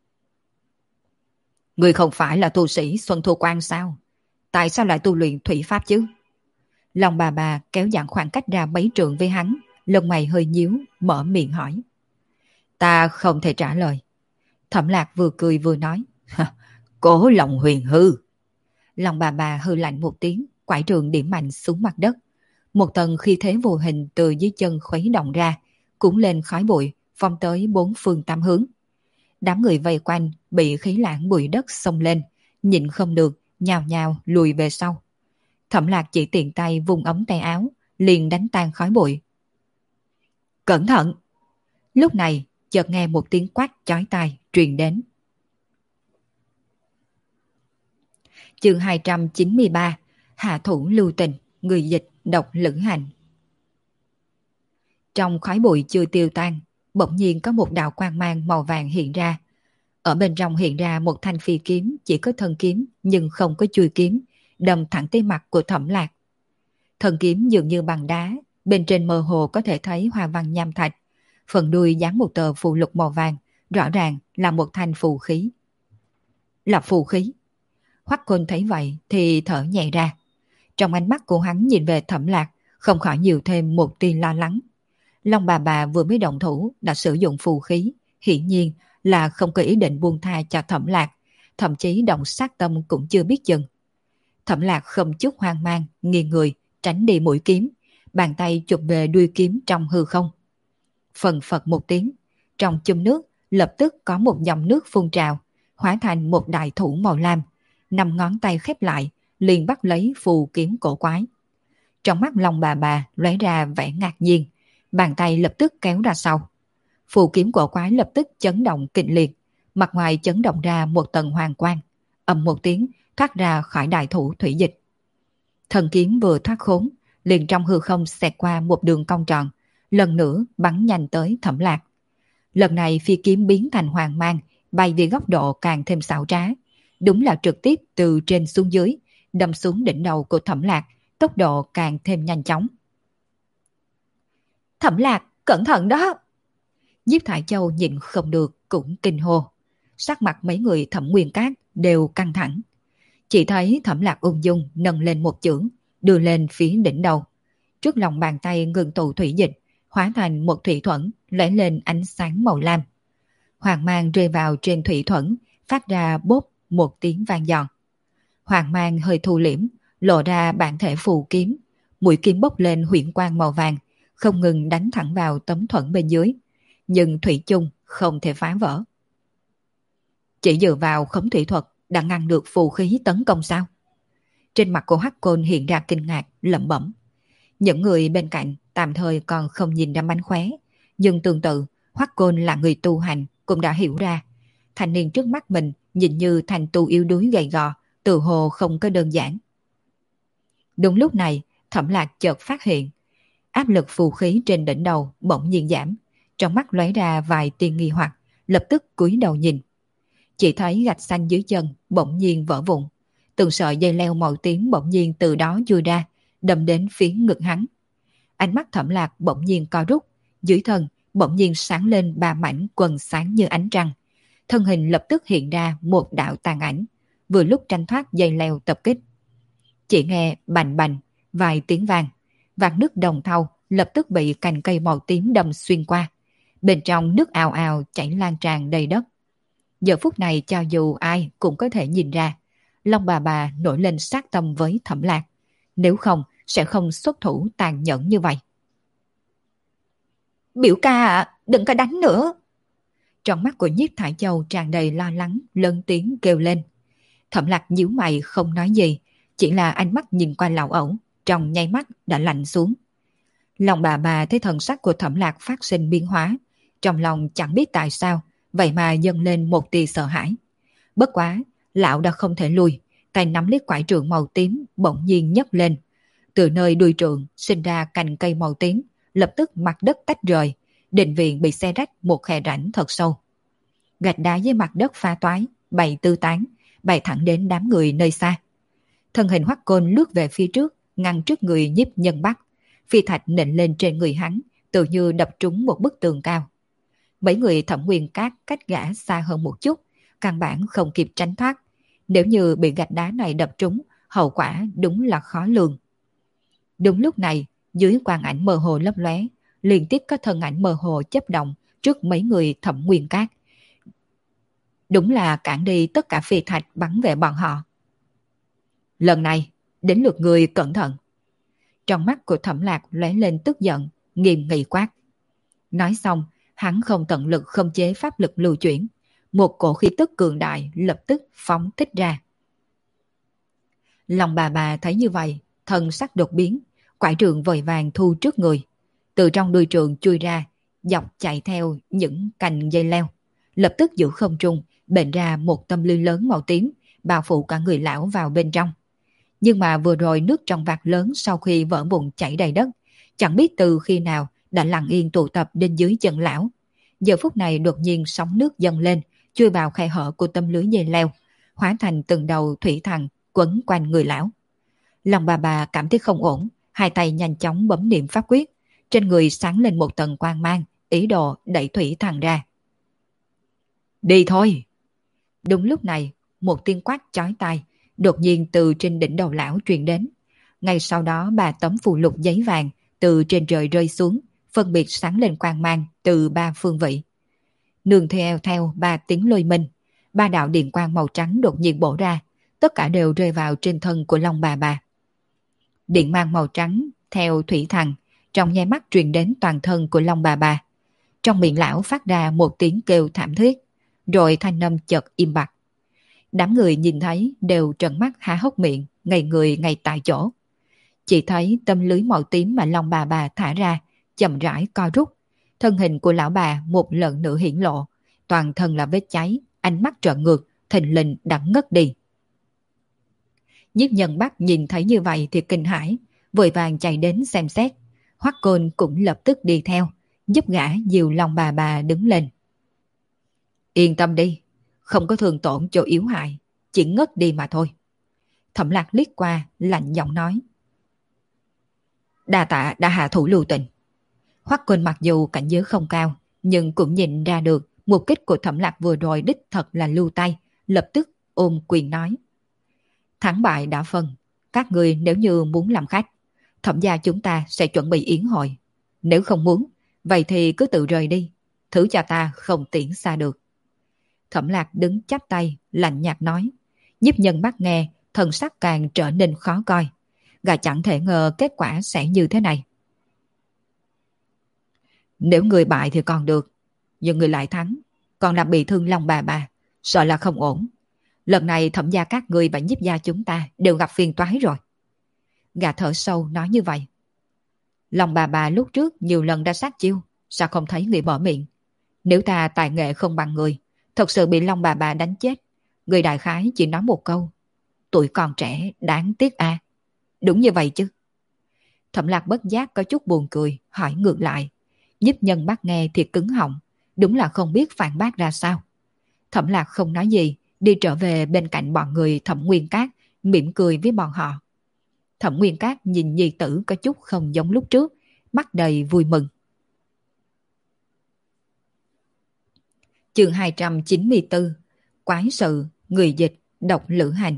Người không phải là tu sĩ Xuân Thu Quan sao? Tại sao lại tu luyện thủy pháp chứ? Lòng bà kéo giãn khoảng cách ra mấy trượng với hắn, lông mày hơi nhíu, mở miệng hỏi. Ta không thể trả lời. Thẩm Lạc vừa cười vừa nói. Cố lòng huyền hư. Lòng bà hư lạnh một tiếng, quải trường điểm mạnh xuống mặt đất. Một tầng khí thế vô hình từ dưới chân khuấy động ra, cuốn lên khói bụi, phong tới bốn phương tám hướng. Đám người vây quanh bị khí lãng bụi đất xông lên, nhịn không được, nhào nhào lùi về sau. Thẩm Lạc chỉ tiện tay vùng ống tay áo, liền đánh tan khói bụi. Cẩn thận! Lúc này, chợt nghe một tiếng quát chói tai truyền đến. Chương 293, Hạ thủ lưu tình, người dịch độc lữ hành. Trong khói bụi chưa tiêu tan, bỗng nhiên có một đạo quang mang màu vàng hiện ra. Ở bên trong hiện ra một thanh phi kiếm, chỉ có thân kiếm nhưng không có chuôi kiếm, đâm thẳng tới mặt của Thẩm Lạc. Thân kiếm dường như bằng đá, bên trên mơ hồ có thể thấy hoa văn nham thạch, phần đuôi dán một tờ phù lục màu vàng, rõ ràng là một thanh phù khí. Là phù khí. Hoắc Côn thấy vậy thì thở nhẹ ra. Trong ánh mắt của hắn nhìn về Thẩm Lạc, không khỏi nhiều thêm một tia lo lắng. Long bà vừa mới động thủ đã sử dụng phù khí, hiển nhiên là không có ý định buông tha cho Thẩm Lạc, thậm chí động sát tâm cũng chưa biết chừng. Thẩm Lạc không chút hoang mang, nghiêng người, tránh đi mũi kiếm, bàn tay chụp về đuôi kiếm trong hư không. Phần phật một tiếng, trong chum nước lập tức có một dòng nước phun trào, hóa thành một đại thủ màu lam, 5 ngón tay khép lại, liền bắt lấy phù kiếm cổ quái. Trong mắt Long bà lóe ra vẻ ngạc nhiên, bàn tay lập tức kéo ra sau. Phù kiếm cổ quái lập tức chấn động kịch liệt, mặt ngoài chấn động ra một tầng hoàng quang, ầm một tiếng thoát ra khỏi đại thủ thủy dịch. Thần kiếm vừa thoát khốn, liền trong hư không xẹt qua một đường cong tròn, lần nữa bắn nhanh tới Thẩm Lạc. Lần này phi kiếm biến thành hoàng mang, bay về góc độ càng thêm xảo trá, đúng là trực tiếp từ trên xuống dưới, đâm xuống đỉnh đầu của Thẩm Lạc, tốc độ càng thêm nhanh chóng. Thẩm Lạc, cẩn thận đó! Nhiếp Thải Châu nhịn không được cũng kinh hô. Sắc mặt mấy người Thẩm Nguyên Cát đều căng thẳng. Chỉ thấy Thẩm Lạc ung dung nâng lên một chưởng, đưa lên phía đỉnh đầu. Trước lòng bàn tay ngừng tụ thủy dịch, hóa thành một thủy thuẫn, lóe lên ánh sáng màu lam. Hoàng mang rơi vào trên thủy thuẫn, phát ra bốp một tiếng vang giòn. Hoàng mang hơi thu liễm, lộ ra bản thể phù kiếm. Mũi kiếm bốc lên huyễn quang màu vàng, không ngừng đánh thẳng vào tấm thuẫn bên dưới. Nhưng thủy chung không thể phá vỡ. Chỉ dựa vào khống thủy thuật đã ngăn được phù khí tấn công sao? Trên mặt của Hắc Côn hiện ra kinh ngạc, lẩm bẩm. Những người bên cạnh tạm thời còn không nhìn ra mánh khóe, nhưng tương tự Hắc Côn là người tu hành cũng đã hiểu ra. Thanh niên trước mắt mình nhìn như thành tu yếu đuối gầy gò, tự hồ không có đơn giản. Đúng lúc này, Thẩm Lạc chợt phát hiện áp lực phù khí trên đỉnh đầu bỗng nhiên giảm, trong mắt lóe ra vài tia nghi hoặc, lập tức cúi đầu nhìn. Chỉ thấy gạch xanh dưới chân bỗng nhiên vỡ vụn, từng sợi dây leo màu tím bỗng nhiên từ đó chui ra, đâm đến phía ngực hắn. Ánh mắt Thẩm Lạc bỗng nhiên co rút, dưới thân bỗng nhiên sáng lên ba mảnh quần sáng như ánh trăng. Thân hình lập tức hiện ra một đạo tàn ảnh, vừa lúc tranh thoát dây leo tập kích. Chỉ nghe bành bành vài tiếng vang, vạt nước đồng thau lập tức bị cành cây màu tím đâm xuyên qua. Bên trong nước ào ào chảy lan tràn đầy đất. Giờ phút này cho dù ai cũng có thể nhìn ra, Long bà nổi lên sát tâm với Thẩm Lạc, nếu không sẽ không xuất thủ tàn nhẫn như vậy. Biểu ca ạ, đừng có đánh nữa. Trong mắt của Nhiếp Thải Châu tràn đầy lo lắng, lớn tiếng kêu lên. Thẩm Lạc nhíu mày không nói gì, chỉ là ánh mắt nhìn qua lão ẩu, trong nháy mắt đã lạnh xuống. Lòng bà thấy thần sắc của Thẩm Lạc phát sinh biến hóa, trong lòng chẳng biết tại sao, vậy mà dâng lên một tia sợ hãi. Bất quá, lão đã không thể lùi, tay nắm lấy quải trượng màu tím bỗng nhiên nhấc lên. Từ nơi đuôi trượng sinh ra cành cây màu tím, lập tức mặt đất tách rời, định viện bị xé rách một khe rãnh thật sâu. Gạch đá với mặt đất pha toái, bay tứ tán, bay thẳng đến đám người nơi xa. Thân hình Hoắc Côn lướt về phía trước, ngăn trước người Nhiếp Nhân Bắc. Phi thạch nện lên trên người hắn, tự như đập trúng một bức tường cao. Mấy người Thẩm Nguyên Các cách gã xa hơn một chút, căn bản không kịp tránh thoát. Nếu như bị gạch đá này đập trúng, hậu quả đúng là khó lường. Đúng lúc này, dưới quang ảnh mơ hồ lấp lóe, liên tiếp có thân ảnh mơ hồ chớp động trước mấy người Thẩm Nguyên Các. Đúng là cản đi tất cả phi thạch bắn về bọn họ. Lần này, đến lượt người cẩn thận. Trong mắt của Thẩm Lạc lóe lên tức giận, nghiêm nghị quát. Nói xong, hắn không tận lực không chế pháp lực lưu chuyển. Một cổ khí tức cường đại lập tức phóng thích ra. Lòng bà thấy như vậy, thân sắc đột biến, quải trượng vội vàng thu trước người. Từ trong đuôi trượng chui ra, dọc chạy theo những cành dây leo. Lập tức giữ không trung, bệnh ra một tâm lư lớn màu tím, bao phủ cả người lão vào bên trong. Nhưng mà vừa rồi nước trong vạc lớn sau khi vỡ bụng chảy đầy đất, chẳng biết từ khi nào đã lặng yên tụ tập đến dưới chân lão. Giờ phút này đột nhiên sóng nước dâng lên, chui vào khe hở của tâm lưới dây leo, hóa thành từng đầu thủy thần quấn quanh người lão. Lòng bà cảm thấy không ổn, hai tay nhanh chóng bấm niệm pháp quyết, trên người sáng lên một tầng quang mang, ý đồ đẩy thủy thần ra. Đi thôi! Đúng lúc này, một tiếng quát chói tai đột nhiên từ trên đỉnh đầu lão truyền đến. Ngay sau đó 3 tấm phù lục giấy vàng từ trên trời rơi xuống, phân biệt sáng lên quang mang từ 3 phương vị. Nương theo 3 tiếng lôi minh, 3 đạo điện quang màu trắng đột nhiên bổ ra, tất cả đều rơi vào trên thân của Long bà. Điện mang màu trắng theo thủy thần, trong nháy mắt truyền đến toàn thân của Long bà. Trong miệng lão phát ra một tiếng kêu thảm thiết, rồi thanh âm chợt im bặt. Đám người nhìn thấy đều trợn mắt há hốc miệng, ngây người ngay tại chỗ. Chỉ thấy tâm lưới màu tím mà Long bà thả ra, chậm rãi co rút. Thân hình của lão bà một lần nữa hiển lộ, toàn thân là vết cháy, ánh mắt trợn ngược, thình lình đã ngất đi. Nhiếp Nhân Bắc nhìn thấy như vậy thì kinh hãi, vội vàng chạy đến xem xét. Hoắc Côn cũng lập tức đi theo, giúp gã dìu Long bà đứng lên. Yên tâm đi, không có thương tổn chỗ yếu hại, chỉ ngất đi mà thôi. Thẩm Lạc liếc qua, lạnh giọng nói. Đa tạ đã hạ thủ lưu tình. Hoắc Côn mặc dù cảnh giới không cao, nhưng cũng nhìn ra được mục đích của Thẩm Lạc vừa rồi đích thật là lưu tay, lập tức ôm quyền nói. Thắng bại đã phân, các người nếu như muốn làm khách, Thẩm gia chúng ta sẽ chuẩn bị yến hội. Nếu không muốn, vậy thì cứ tự rời đi, thử cho ta không tiễn xa được. Thẩm Lạc đứng chắp tay, lạnh nhạt nói. Nhiếp Nhân Bắc nghe, thần sắc càng trở nên khó coi. Gã chẳng thể ngờ kết quả sẽ như thế này. Nếu người bại thì còn được, nhưng người lại thắng, còn làm bị thương Long bà, sợ là không ổn. Lần này Thẩm gia các người và Nhiếp gia chúng ta đều gặp phiền toái rồi. Gã thở sâu nói như vậy. Long bà lúc trước nhiều lần đã sát chiêu, sao không thấy người mở miệng? Nếu ta tài nghệ không bằng người, thật sự bị Long bà đánh chết, người đại khái chỉ nói một câu. Tuổi còn trẻ, đáng tiếc à. Đúng như vậy chứ. Thẩm Lạc bất giác có chút buồn cười, hỏi ngược lại. Nhiếp Nhân Bắc nghe thì cứng họng, đúng là không biết phản bác ra sao. Thẩm Lạc không nói gì, đi trở về bên cạnh bọn người Thẩm Nguyên Cát, mỉm cười với bọn họ. Thẩm Nguyên Cát nhìn nhi tử có chút không giống lúc trước, mắt đầy vui mừng. Chương 294, Quái sự, người dịch, độc lữ hành.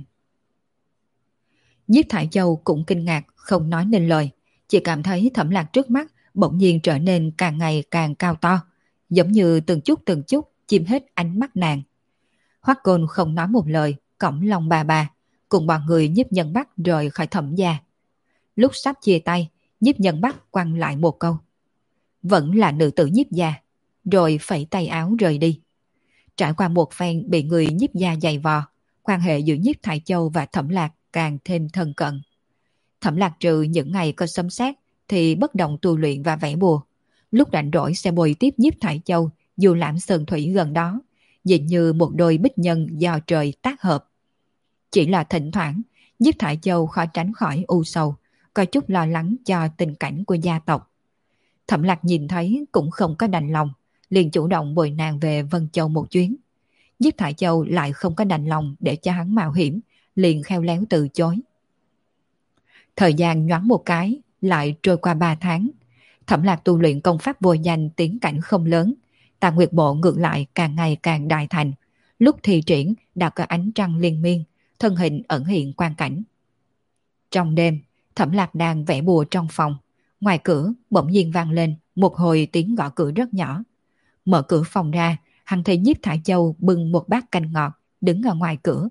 Nhiếp Thải Châu cũng kinh ngạc, không nói nên lời, chỉ cảm thấy Thẩm Lạc trước mắt bỗng nhiên trở nên càng ngày càng cao to, giống như từng chút chiếm hết ánh mắt nàng. Hoắc Côn không nói một lời, cõng lòng bà, cùng bọn người Nhiếp Nhân Bắc rời khỏi Thẩm gia. Lúc sắp chia tay, Nhiếp Nhân Bắc quăng lại một câu: vẫn là nữ tử Nhiếp gia, rồi phẩy tay áo rời đi. Trải qua một phen bị người Nhiếp gia giày vò, quan hệ giữa Nhiếp Thải Châu và Thẩm Lạc càng thêm thân cận. Thẩm Lạc trừ những ngày có sấm sét thì bất động tu luyện và vẽ bùa. Lúc rảnh rỗi sẽ bồi tiếp Nhiếp Thải Châu dù lãm sơn thủy gần đó, nhìn như một đôi bích nhân do trời tác hợp. Chỉ là thỉnh thoảng, Nhiếp Thải Châu khó tránh khỏi u sầu, có chút lo lắng cho tình cảnh của gia tộc. Thẩm Lạc nhìn thấy cũng không có đành lòng, liền chủ động bồi nàng về Vân Châu một chuyến. Nhiếp Thải Châu lại không có đành lòng để cho hắn mạo hiểm, liền khéo léo từ chối. Thời gian nhoáng một cái, lại trôi qua 3 tháng. Thẩm Lạc tu luyện công pháp vô danh tiến cảnh không lớn, Tà Nguyệt Bộ ngược lại càng ngày càng đại thành. Lúc thi triển đã có ánh trăng liên miên, thân hình ẩn hiện quang cảnh. Trong đêm, Thẩm Lạc đang vẽ bùa trong phòng. Ngoài cửa bỗng nhiên vang lên một hồi tiếng gõ cửa rất nhỏ. Mở cửa phòng ra, hắn thấy Nhiếp Thải Châu bưng một bát canh ngọt đứng ở ngoài cửa.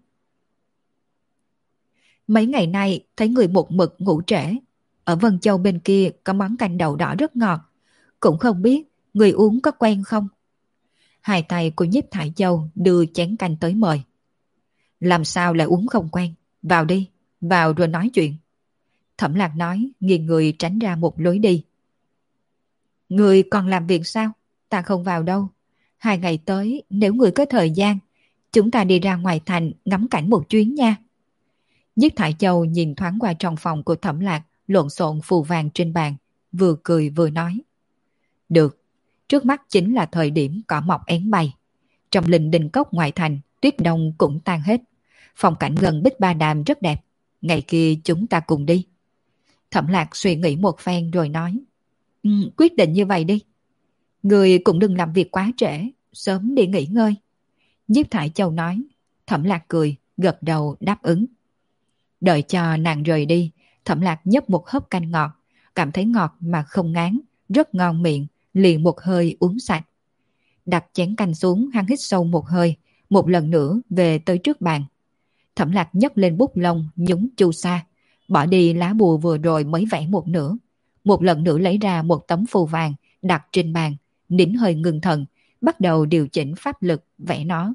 Mấy ngày nay thấy người một mực ngủ trễ. Ở Vân Châu bên kia có món canh đậu đỏ rất ngọt. Cũng không biết người uống có quen không? Hai tay của Nhiếp Thải Châu đưa chén canh tới mời. Làm sao lại uống không quen? Vào đi, vào rồi nói chuyện. Thẩm Lạc nói, nghiêng người tránh ra một lối đi. Người còn làm việc sao? Ta không vào đâu. 2 ngày tới, nếu người có thời gian, chúng ta đi ra ngoài thành ngắm cảnh một chuyến nha. Nhiếp Thải Châu nhìn thoáng qua trong phòng của Thẩm Lạc, lộn xộn phù vàng trên bàn, vừa cười vừa nói. Được, trước mắt chính là thời điểm cỏ mọc én bay. Trong Linh Đình Cốc ngoại thành, tuyết đông cũng tan hết. Phong cảnh gần Bích Ba Đàm rất đẹp. Ngày kia chúng ta cùng đi. Thẩm Lạc suy nghĩ một phen rồi nói. Quyết định như vậy đi. Người cũng đừng làm việc quá trễ, sớm đi nghỉ ngơi. Nhiếp Thải Châu nói. Thẩm Lạc cười, gật đầu đáp ứng. Đợi cho nàng rời đi, Thẩm Lạc nhấp một hớp canh ngọt, cảm thấy ngọt mà không ngán, rất ngon miệng, liền một hơi uống sạch. Đặt chén canh xuống, hắn hít sâu một hơi, một lần nữa về tới trước bàn. Thẩm Lạc nhấc lên bút lông, nhúng chu sa, bỏ đi lá bùa vừa rồi mới vẽ một nửa. Một lần nữa lấy ra một tấm phù vàng, đặt trên bàn, nín hơi ngưng thần, bắt đầu điều chỉnh pháp lực vẽ nó.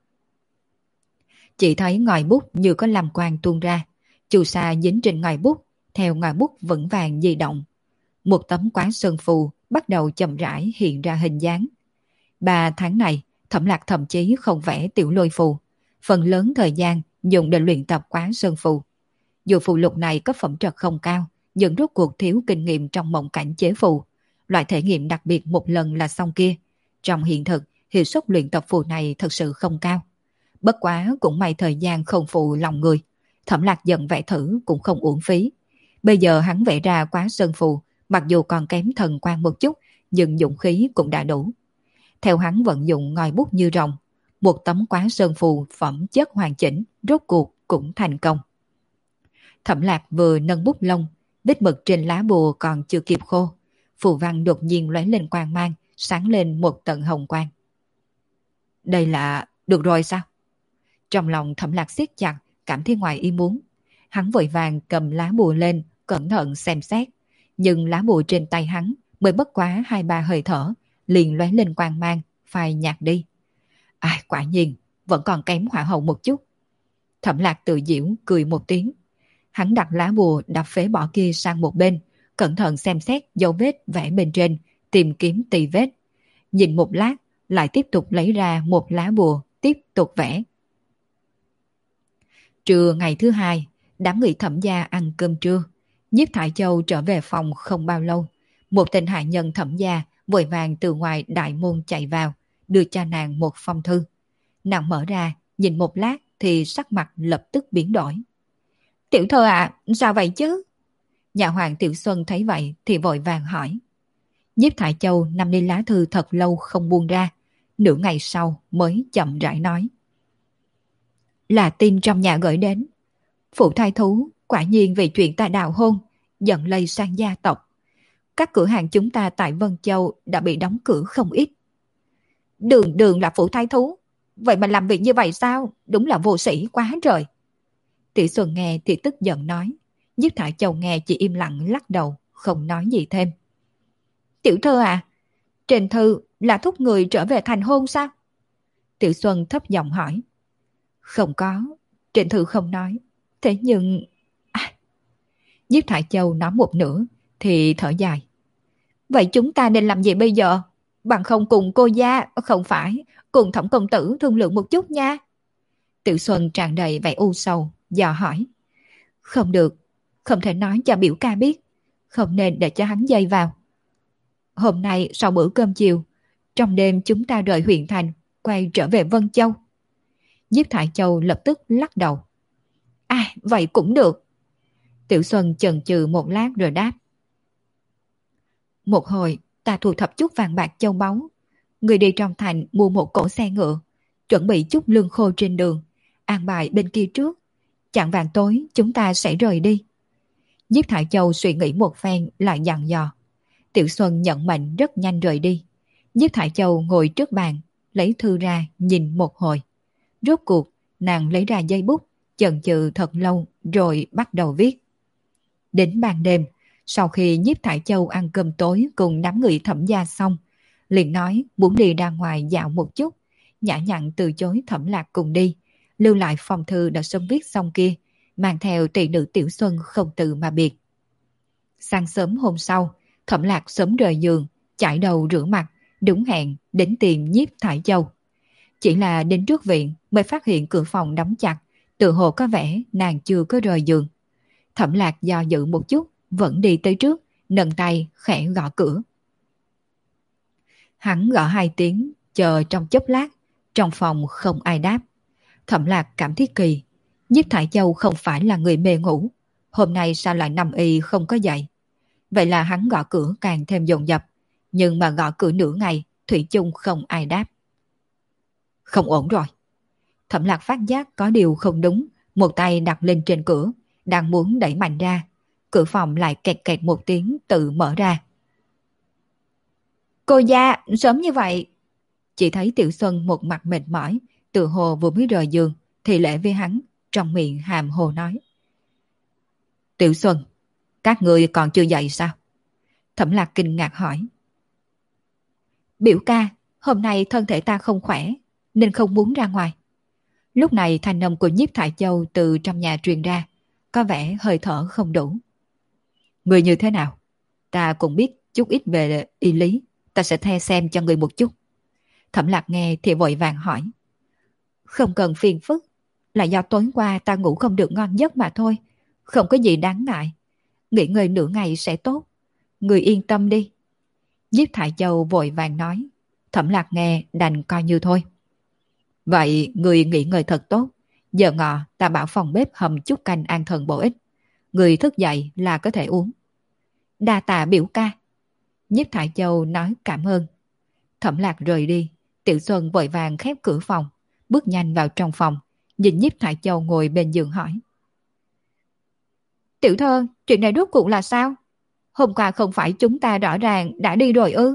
Chỉ thấy ngòi bút như có làm quang tuôn ra, chu sa dính trên ngòi bút, theo ngòi bút vững vàng di động. Một tấm quán sơn phù bắt đầu chậm rãi hiện ra hình dáng. 3 tháng này, Thẩm Lạc thậm chí không vẽ tiểu lôi phù, phần lớn thời gian dùng để luyện tập quán sơn phù. Dù phù lục này có phẩm chất không cao, nhưng rốt cuộc thiếu kinh nghiệm trong mộng cảnh chế phù. Loại thể nghiệm đặc biệt một lần là xong kia. Trong hiện thực, hiệu suất luyện tập phù này thật sự không cao. Bất quá cũng may thời gian không phụ lòng người. Thẩm Lạc dần vẽ thử cũng không uổng phí. Bây giờ hắn vẽ ra quán sơn phù, mặc dù còn kém thần quan một chút, nhưng dụng khí cũng đã đủ. Theo hắn vận dụng ngòi bút như rồng, một tấm quán sơn phù phẩm chất hoàn chỉnh, rốt cuộc cũng thành công. Thẩm Lạc vừa nâng bút lông, vết mực trên lá bùa còn chưa kịp khô, phù văn đột nhiên lóe lên quang mang, sáng lên một tầng hồng quang. Đây là được rồi sao? Trong lòng Thẩm Lạc siết chặt, cảm thấy ngoài ý muốn. Hắn vội vàng cầm lá bùa lên, cẩn thận xem xét, nhưng lá bùa trên tay hắn mới bất quá 2-3 hơi thở, liền lóe lên quang mang, phai nhạt đi. Ai, quả nhiên vẫn còn kém hỏa hậu một chút. Thẩm Lạc tự giễu cười một tiếng. Hắn đặt lá bùa đập phế bỏ kia sang một bên, cẩn thận xem xét dấu vết vẽ bên trên, tìm kiếm tì vết. Nhìn một lát, lại tiếp tục lấy ra một lá bùa, tiếp tục vẽ. Trưa ngày thứ 2, đám người Thẩm gia ăn cơm trưa. Nhiếp Thải Châu trở về phòng không bao lâu. Một tên hạ nhân Thẩm gia vội vàng từ ngoài đại môn chạy vào, đưa cho nàng một phong thư. Nàng mở ra, nhìn một lát thì sắc mặt lập tức biến đổi. Tiểu thơ ạ, sao vậy chứ? Nhà hoàng Tiểu Xuân thấy vậy thì vội vàng hỏi. Nhiếp Thải Châu nằm lên lá thư thật lâu không buông ra, nửa ngày sau mới chậm rãi nói. Là tin trong nhà gửi đến. Phụ thai thú quả nhiên vì chuyện ta đào hôn, dần lây sang gia tộc. Các cửa hàng chúng ta tại Vân Châu đã bị đóng cửa không ít. Đường đường là phụ thai thú, vậy mà làm việc như vậy sao? Đúng là vô sĩ quá trời. Tiểu Xuân nghe thì tức giận nói. Nhiếp Thải Châu nghe chỉ im lặng lắc đầu, không nói gì thêm. Tiểu thơ à, trên thư là thúc người trở về thành hôn sao? Tiểu Xuân thấp giọng hỏi. Không có, trên thư không nói. Thế nhưng... Nhiếp Thải Châu nói một nửa thì thở dài. Vậy chúng ta nên làm gì bây giờ? Bằng không cùng cô gia, không phải, cùng Thẩm công tử thương lượng một chút nha. Tiểu Xuân tràn đầy vẻ u sầu, dò hỏi. Không được, không thể nói cho biểu ca biết, không nên để cho hắn dây vào. Hôm nay sau bữa cơm chiều, trong đêm chúng ta rời huyện thành, quay trở về Vân Châu. Nhiếp Thải Châu lập tức lắc đầu. Vậy cũng được. Tiểu Xuân chần chừ một lát rồi đáp. Một hồi ta thu thập chút vàng bạc châu báu, người đi trong thành mua một cỗ xe ngựa, chuẩn bị chút lương khô trên đường, an bài bên kia trước. Chạng vàng tối chúng ta sẽ rời đi. Nhiếp Thải Châu suy nghĩ một phen lại dặn dò. Tiểu Xuân nhận mệnh rất nhanh rời đi. Nhiếp Thải Châu ngồi trước bàn, lấy thư ra nhìn một hồi. Rốt cuộc nàng lấy ra giấy bút, chần chừ thật lâu rồi bắt đầu viết. Đến ban đêm, sau khi Nhiếp Thải Châu ăn cơm tối cùng đám người Thẩm gia xong, liền nói muốn đi ra ngoài dạo một chút, nhã nhặn từ chối Thẩm Lạc cùng đi, lưu lại phong thư đã sớm viết xong kia, mang theo tỷ nữ Tiểu Xuân không từ mà biệt. Sáng sớm hôm sau, Thẩm Lạc sớm rời giường, chải đầu rửa mặt, đúng hẹn đến tìm Nhiếp Thải Châu. Chỉ là đến trước viện mới phát hiện cửa phòng đóng chặt, tự hồ có vẻ nàng chưa có rời giường. Thẩm Lạc do dự một chút, vẫn đi tới trước, nâng tay khẽ gõ cửa. Hắn gõ 2 tiếng, chờ trong chốc lát, trong phòng không ai đáp. Thẩm Lạc cảm thấy kỳ, Nhiếp Thải Châu không phải là người mê ngủ, hôm nay sao lại nằm y không có dậy. Vậy là hắn gõ cửa càng thêm dồn dập, nhưng mà gõ cửa nửa ngày, thủy chung không ai đáp. Không ổn rồi. Thẩm Lạc phát giác có điều không đúng, một tay đặt lên trên cửa, đang muốn đẩy mạnh ra. Cửa phòng lại kẹt kẹt một tiếng tự mở ra. Cô gia, sớm như vậy. Chỉ thấy Tiểu Xuân một mặt mệt mỏi, tự hồ vừa mới rời giường, thì lễ với hắn, trong miệng hàm hồ nói. Tiểu Xuân, các người còn chưa dậy sao? Thẩm Lạc kinh ngạc hỏi. Biểu ca, hôm nay thân thể ta không khỏe, nên không muốn ra ngoài. Lúc này thanh âm của Nhiếp Thải Châu từ trong nhà truyền ra, có vẻ hơi thở không đủ. Người như thế nào? Ta cũng biết chút ít về y lý, ta sẽ theo xem cho người một chút. Thẩm Lạc nghe thì vội vàng hỏi. Không cần phiền phức, là do tối qua ta ngủ không được ngon giấc mà thôi, không có gì đáng ngại. Nghỉ ngơi nửa ngày sẽ tốt, người yên tâm đi. Nhiếp Thải Châu vội vàng nói. Thẩm Lạc nghe đành coi như thôi. Vậy người nghỉ ngơi thật tốt, giờ ngọ ta bảo phòng bếp hầm chút canh an thần bổ ích. Người thức dậy là có thể uống. Đa tạ biểu ca. Nhiếp Thải Châu nói cảm ơn. Thẩm Lạc rời đi, Tiểu Xuân vội vàng khép cửa phòng, bước nhanh vào trong phòng, nhìn Nhiếp Thải Châu ngồi bên giường hỏi. Tiểu thơ, chuyện này rốt cuộc là sao? Hôm qua không phải chúng ta rõ ràng đã đi rồi ư?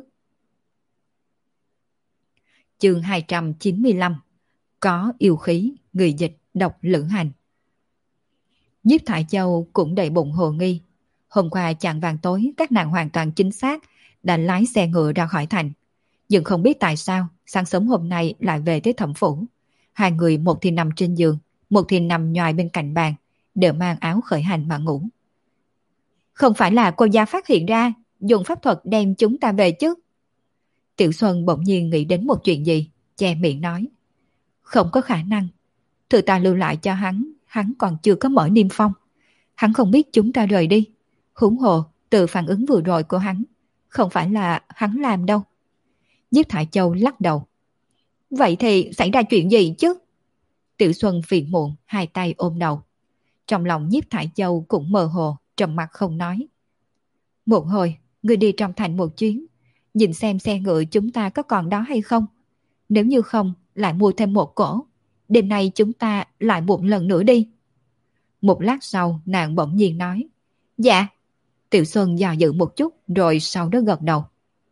Chương 295. Có yêu khí, người dịch độc lữ hành. Nhiếp Thải Châu cũng đầy bụng hồ nghi. Hôm qua chạng vàng tối các nàng hoàn toàn chính xác đã lái xe ngựa ra khỏi thành. Nhưng không biết tại sao sáng sớm hôm nay lại về tới Thẩm phủ. Hai người một thì nằm trên giường, một thì nằm nhoài bên cạnh bàn, đều mang áo khởi hành mà ngủ. Không phải là cô gia phát hiện ra dùng pháp thuật đem chúng ta về chứ? Tiểu Xuân bỗng nhiên nghĩ đến một chuyện gì, che miệng nói. Không có khả năng. Thư ta lưu lại cho hắn còn chưa có mở niêm phong. Hắn không biết chúng ta rời đi. Huống hồ, từ phản ứng vừa rồi của hắn, không phải là hắn làm đâu. Nhiếp Thải Châu lắc đầu. Vậy thì xảy ra chuyện gì chứ? Tiểu Xuân phiền muộn, hai tay ôm đầu. Trong lòng Nhiếp Thải Châu cũng mơ hồ, trầm mặc không nói. Một hồi, ngươi đi trong thành một chuyến, nhìn xem xe ngựa chúng ta có còn đó hay không. Nếu như không, lại mua thêm một cỗ. Đêm nay chúng ta lại một lần nữa đi. Một lát sau, nàng bỗng nhiên nói. Dạ. Tiểu Xuân dò dự một chút, rồi sau đó gật đầu.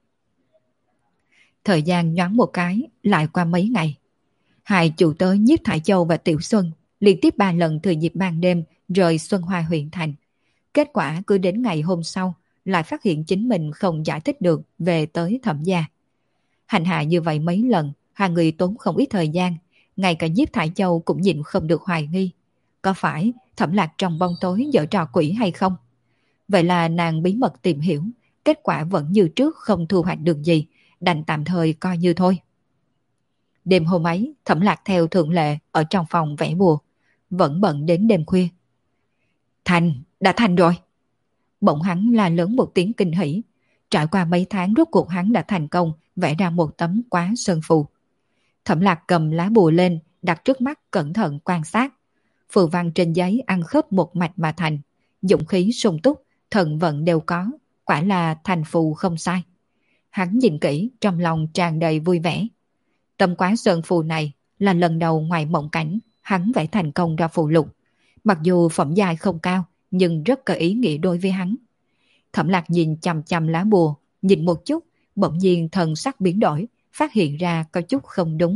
Thời gian nhoáng một cái, lại qua mấy ngày. Hai chủ tớ Nhiếp Thải Châu và Tiểu Xuân liên tiếp 3 lần thừa dịp ban đêm rời Xuân Hoa huyện thành. Kết quả cứ đến ngày hôm sau, lại phát hiện chính mình không giải thích được về tới Thẩm gia. Hành hạ như vậy mấy lần, hai người tốn không ít thời gian, ngay cả Nhiếp Thải Châu cũng nhịn không được hoài nghi. Có phải Thẩm Lạc trong bóng tối giở trò quỷ hay không? Vậy là nàng bí mật tìm hiểu, kết quả vẫn như trước không thu hoạch được gì, đành tạm thời coi như thôi. Đêm hôm ấy, Thẩm Lạc theo thường lệ ở trong phòng vẽ bùa, vẫn bận đến đêm khuya. Thành, đã thành rồi. Bỗng hắn la lớn một tiếng kinh hỉ. Trải qua mấy tháng rốt cuộc hắn đã thành công vẽ ra một tấm quá sơn phù. Thẩm Lạc cầm lá bùa lên, đặt trước mắt cẩn thận quan sát. Phù văn trên giấy ăn khớp một mạch mà thành, dụng khí sung túc, thần vận đều có, quả là thành phù không sai. Hắn nhìn kỹ, trong lòng tràn đầy vui vẻ. Tấm quá sơn phù này là lần đầu ngoài mộng cảnh hắn vẽ thành công ra phù lục. Mặc dù phẩm giai không cao, nhưng rất có ý nghĩa đối với hắn. Thẩm Lạc nhìn chằm chằm lá bùa, nhìn một chút, bỗng nhiên thần sắc biến đổi, phát hiện ra có chút không đúng.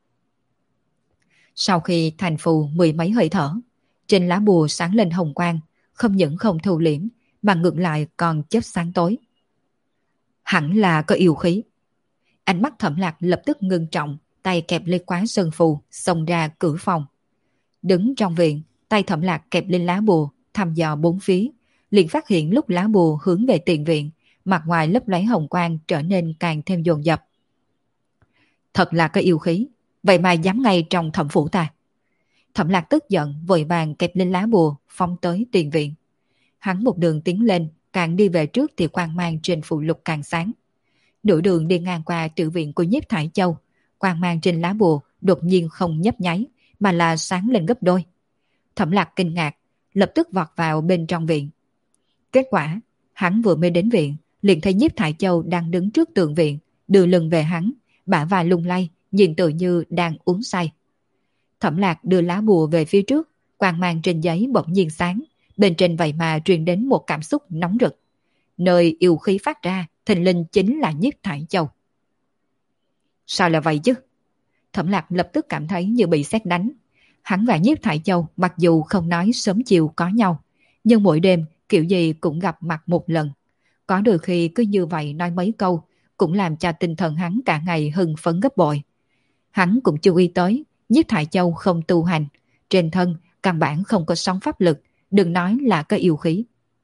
Sau khi thành phù 10 mấy hơi thở, trên lá bùa sáng lên hồng quang, không những không thu liễm, mà ngược lại còn chớp sáng tối. Hẳn là có yêu khí. Ánh mắt Thẩm Lạc lập tức ngưng trọng, tay kẹp lên quá sơn phù, xông ra cửa phòng. Đứng trong viện, tay Thẩm Lạc kẹp lên lá bùa, thăm dò bốn phía, liền phát hiện lúc lá bùa hướng về tiền viện, mặt ngoài lấp lóe hồng quang trở nên càng thêm dồn dập. Thật là có yêu khí, vậy mà dám ngay trong Thẩm phủ ta. Thẩm Lạc tức giận, vội vàng kẹp lên lá bùa, phóng tới tiền viện. Hắn một đường tiến lên, càng đi về trước thì quang mang trên phù lục càng sáng. Nửa đường đi ngang qua tiểu viện của Nhiếp Thải Châu, quang mang trên lá bùa đột nhiên không nhấp nháy, mà là sáng lên gấp đôi. Thẩm Lạc kinh ngạc, lập tức vọt vào bên trong viện. Kết quả, hắn vừa mới đến viện, liền thấy Nhiếp Thải Châu đang đứng trước tường viện, đưa lưng về hắn, bả vai lung lay, nhìn tự như đang uống say. Thẩm Lạc đưa lá bùa về phía trước, quang mang trên giấy bỗng nhiên sáng, bên trên vậy mà truyền đến một cảm xúc nóng rực. Nơi yêu khí phát ra, thình lình chính là Nhiếp Thải Châu. Sao là vậy chứ? Thẩm Lạc lập tức cảm thấy như bị sét đánh. Hắn và Nhiếp Thải Châu mặc dù không nói sớm chiều có nhau, nhưng mỗi đêm kiểu gì cũng gặp mặt một lần. Có đôi khi cứ như vậy nói mấy câu, cũng làm cho tinh thần hắn cả ngày hưng phấn gấp bội. Hắn cũng chú ý tới, Nhiếp Thải Châu không tu hành, trên thân căn bản không có sóng pháp lực, đừng nói là có yêu khí.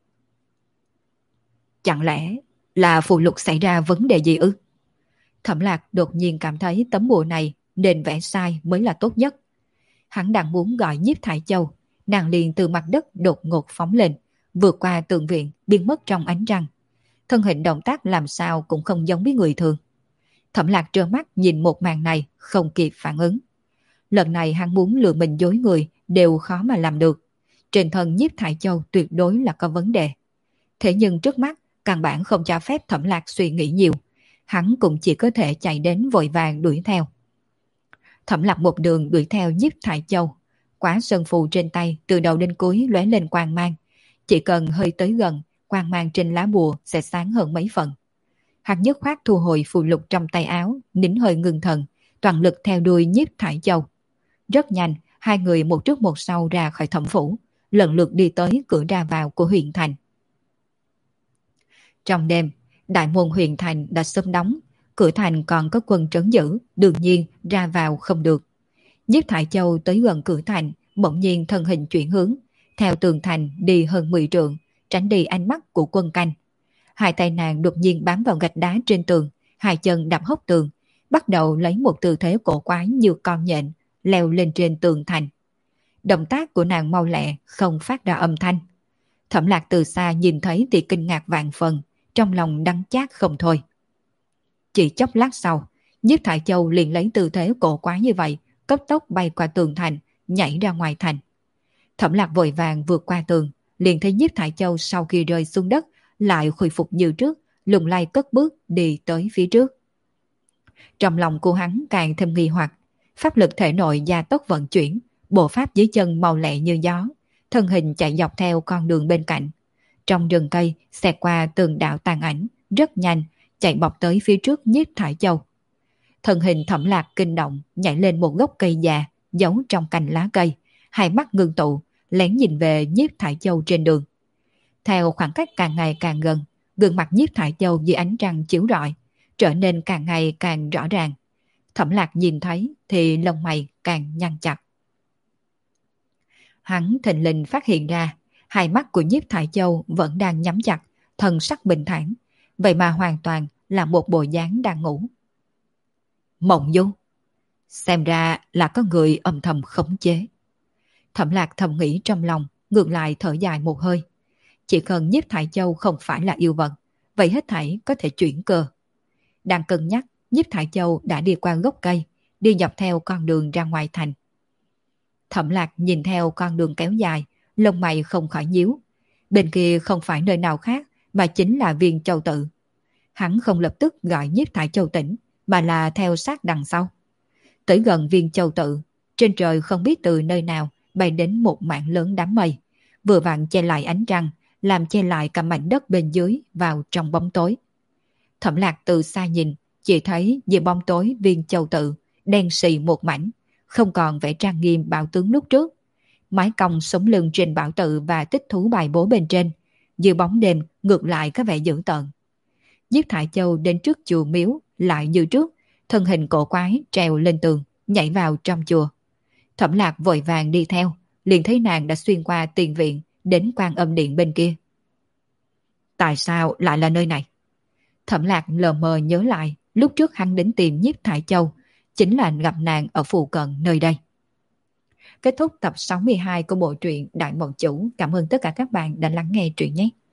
Chẳng lẽ là phù lục xảy ra vấn đề gì ư? Thẩm Lạc đột nhiên cảm thấy tấm bùa này nên vẽ sai mới là tốt nhất. Hắn đang muốn gọi Nhiếp Thải Châu, nàng liền từ mặt đất đột ngột phóng lên, vượt qua tường viện, biến mất trong ánh trăng. Thân hình động tác làm sao cũng không giống với người thường. Thẩm Lạc trơ mắt nhìn một màn này, không kịp phản ứng. Lần này hắn muốn lừa mình dối người đều khó mà làm được. Trên thân Nhiếp Thải Châu tuyệt đối là có vấn đề. Thế nhưng trước mắt, căn bản không cho phép Thẩm Lạc suy nghĩ nhiều. Hắn cũng chỉ có thể chạy đến vội vàng đuổi theo. Thẩm Lạc một đường đuổi theo Nhiếp Thải Châu. Quá sơn phù trên tay từ đầu đến cuối lóe lên quang mang. Chỉ cần hơi tới gần, quang mang trên lá bùa sẽ sáng hơn mấy phần. Hắn nhất khoát thu hồi phù lục trong tay áo, nín hơi ngưng thần, toàn lực theo đuôi Nhiếp Thải Châu. Rất nhanh, hai người một trước một sau ra khỏi Thẩm phủ, lần lượt đi tới cửa ra vào của huyện thành. Trong đêm, đại môn huyện thành đã sớm đóng, cửa thành còn có quân trấn giữ, đương nhiên ra vào không được. Nhiếp Thải Châu tới gần cửa thành, bỗng nhiên thân hình chuyển hướng, theo tường thành đi hơn 10 trượng, tránh đi ánh mắt của quân canh. Hai tay nàng đột nhiên bám vào gạch đá trên tường, hai chân đạp hốc tường, bắt đầu lấy một tư thế cổ quái như con nhện, leo lên trên tường thành. Động tác của nàng mau lẹ, không phát ra âm thanh. Thẩm Lạc từ xa nhìn thấy thì kinh ngạc vạn phần, trong lòng đắng chát không thôi. Chỉ chốc lát sau, Nhiếp Thải Châu liền lấy tư thế cổ quái như vậy, cấp tốc bay qua tường thành, nhảy ra ngoài thành. Thẩm Lạc vội vàng vượt qua tường, liền thấy Nhiếp Thải Châu sau khi rơi xuống đất lại khôi phục như trước, lùng lay cất bước đi tới phía trước. Trong lòng cô hắn càng thêm nghi hoặc, pháp lực thể nội gia tốc vận chuyển, bộ pháp dưới chân màu lẹ như gió, thân hình chạy dọc theo con đường bên cạnh. Trong rừng cây xẹt qua từng đạo tàn ảnh, rất nhanh, chạy bọc tới phía trước Nhiếp Thải Châu. Thân hình Thẩm Lạc kinh động, nhảy lên một gốc cây già, giấu trong cành lá cây, hai mắt ngưng tụ, lén nhìn về Nhiếp Thải Châu trên đường. Theo khoảng cách càng ngày càng gần, gương mặt Nhiếp Thải Châu dưới ánh trăng chiếu rọi, trở nên càng ngày càng rõ ràng. Thẩm Lạc nhìn thấy thì lông mày càng nhăn chặt. Hắn thình lình phát hiện ra, hai mắt của Nhiếp Thải Châu vẫn đang nhắm chặt, thần sắc bình thản, vậy mà hoàn toàn là một bộ dáng đang ngủ. Mộng du, xem ra là có người âm thầm khống chế. Thẩm Lạc thầm nghĩ trong lòng, ngược lại thở dài một hơi. Chỉ cần Nhiếp Thải Châu không phải là yêu vật, vậy hết thảy có thể chuyển cơ. Đang cân nhắc, Nhiếp Thải Châu đã đi qua gốc cây, đi dọc theo con đường ra ngoài thành. Thẩm Lạc nhìn theo con đường kéo dài, lông mày không khỏi nhíu. Bên kia không phải nơi nào khác, mà chính là Viên Châu Tự. Hắn không lập tức gọi Nhiếp Thải Châu tỉnh, mà là theo sát đằng sau. Tới gần Viên Châu Tự, trên trời không biết từ nơi nào bay đến một mảng lớn đám mây, vừa vặn che lại ánh trăng, làm che lại cả mảnh đất bên dưới vào trong bóng tối. Thẩm Lạc từ xa nhìn, chỉ thấy dưới bóng tối Viên Châu Tự đen xì một mảnh, không còn vẻ trang nghiêm bảo tướng lúc trước. Mái cong sống lưng trên bảo tự và tích thú bài bố bên trên, dưới bóng đêm ngược lại có vẻ dữ tợn. Nhiếp Thải Châu đến trước chùa miếu, lại như trước, thân hình cổ quái trèo lên tường, nhảy vào trong chùa. Thẩm Lạc vội vàng đi theo, liền thấy nàng đã xuyên qua tiền viện đến Quan Âm Điện bên kia. Tại sao lại là nơi này? Thẩm Lạc lờ mờ nhớ lại, lúc trước hắn đến tìm Nhiếp Thải Châu, chính là gặp nàng ở phụ cận nơi đây. Kết thúc tập 62 của bộ truyện Đại Mộng Chủ. Cảm ơn tất cả các bạn đã lắng nghe truyện nhé.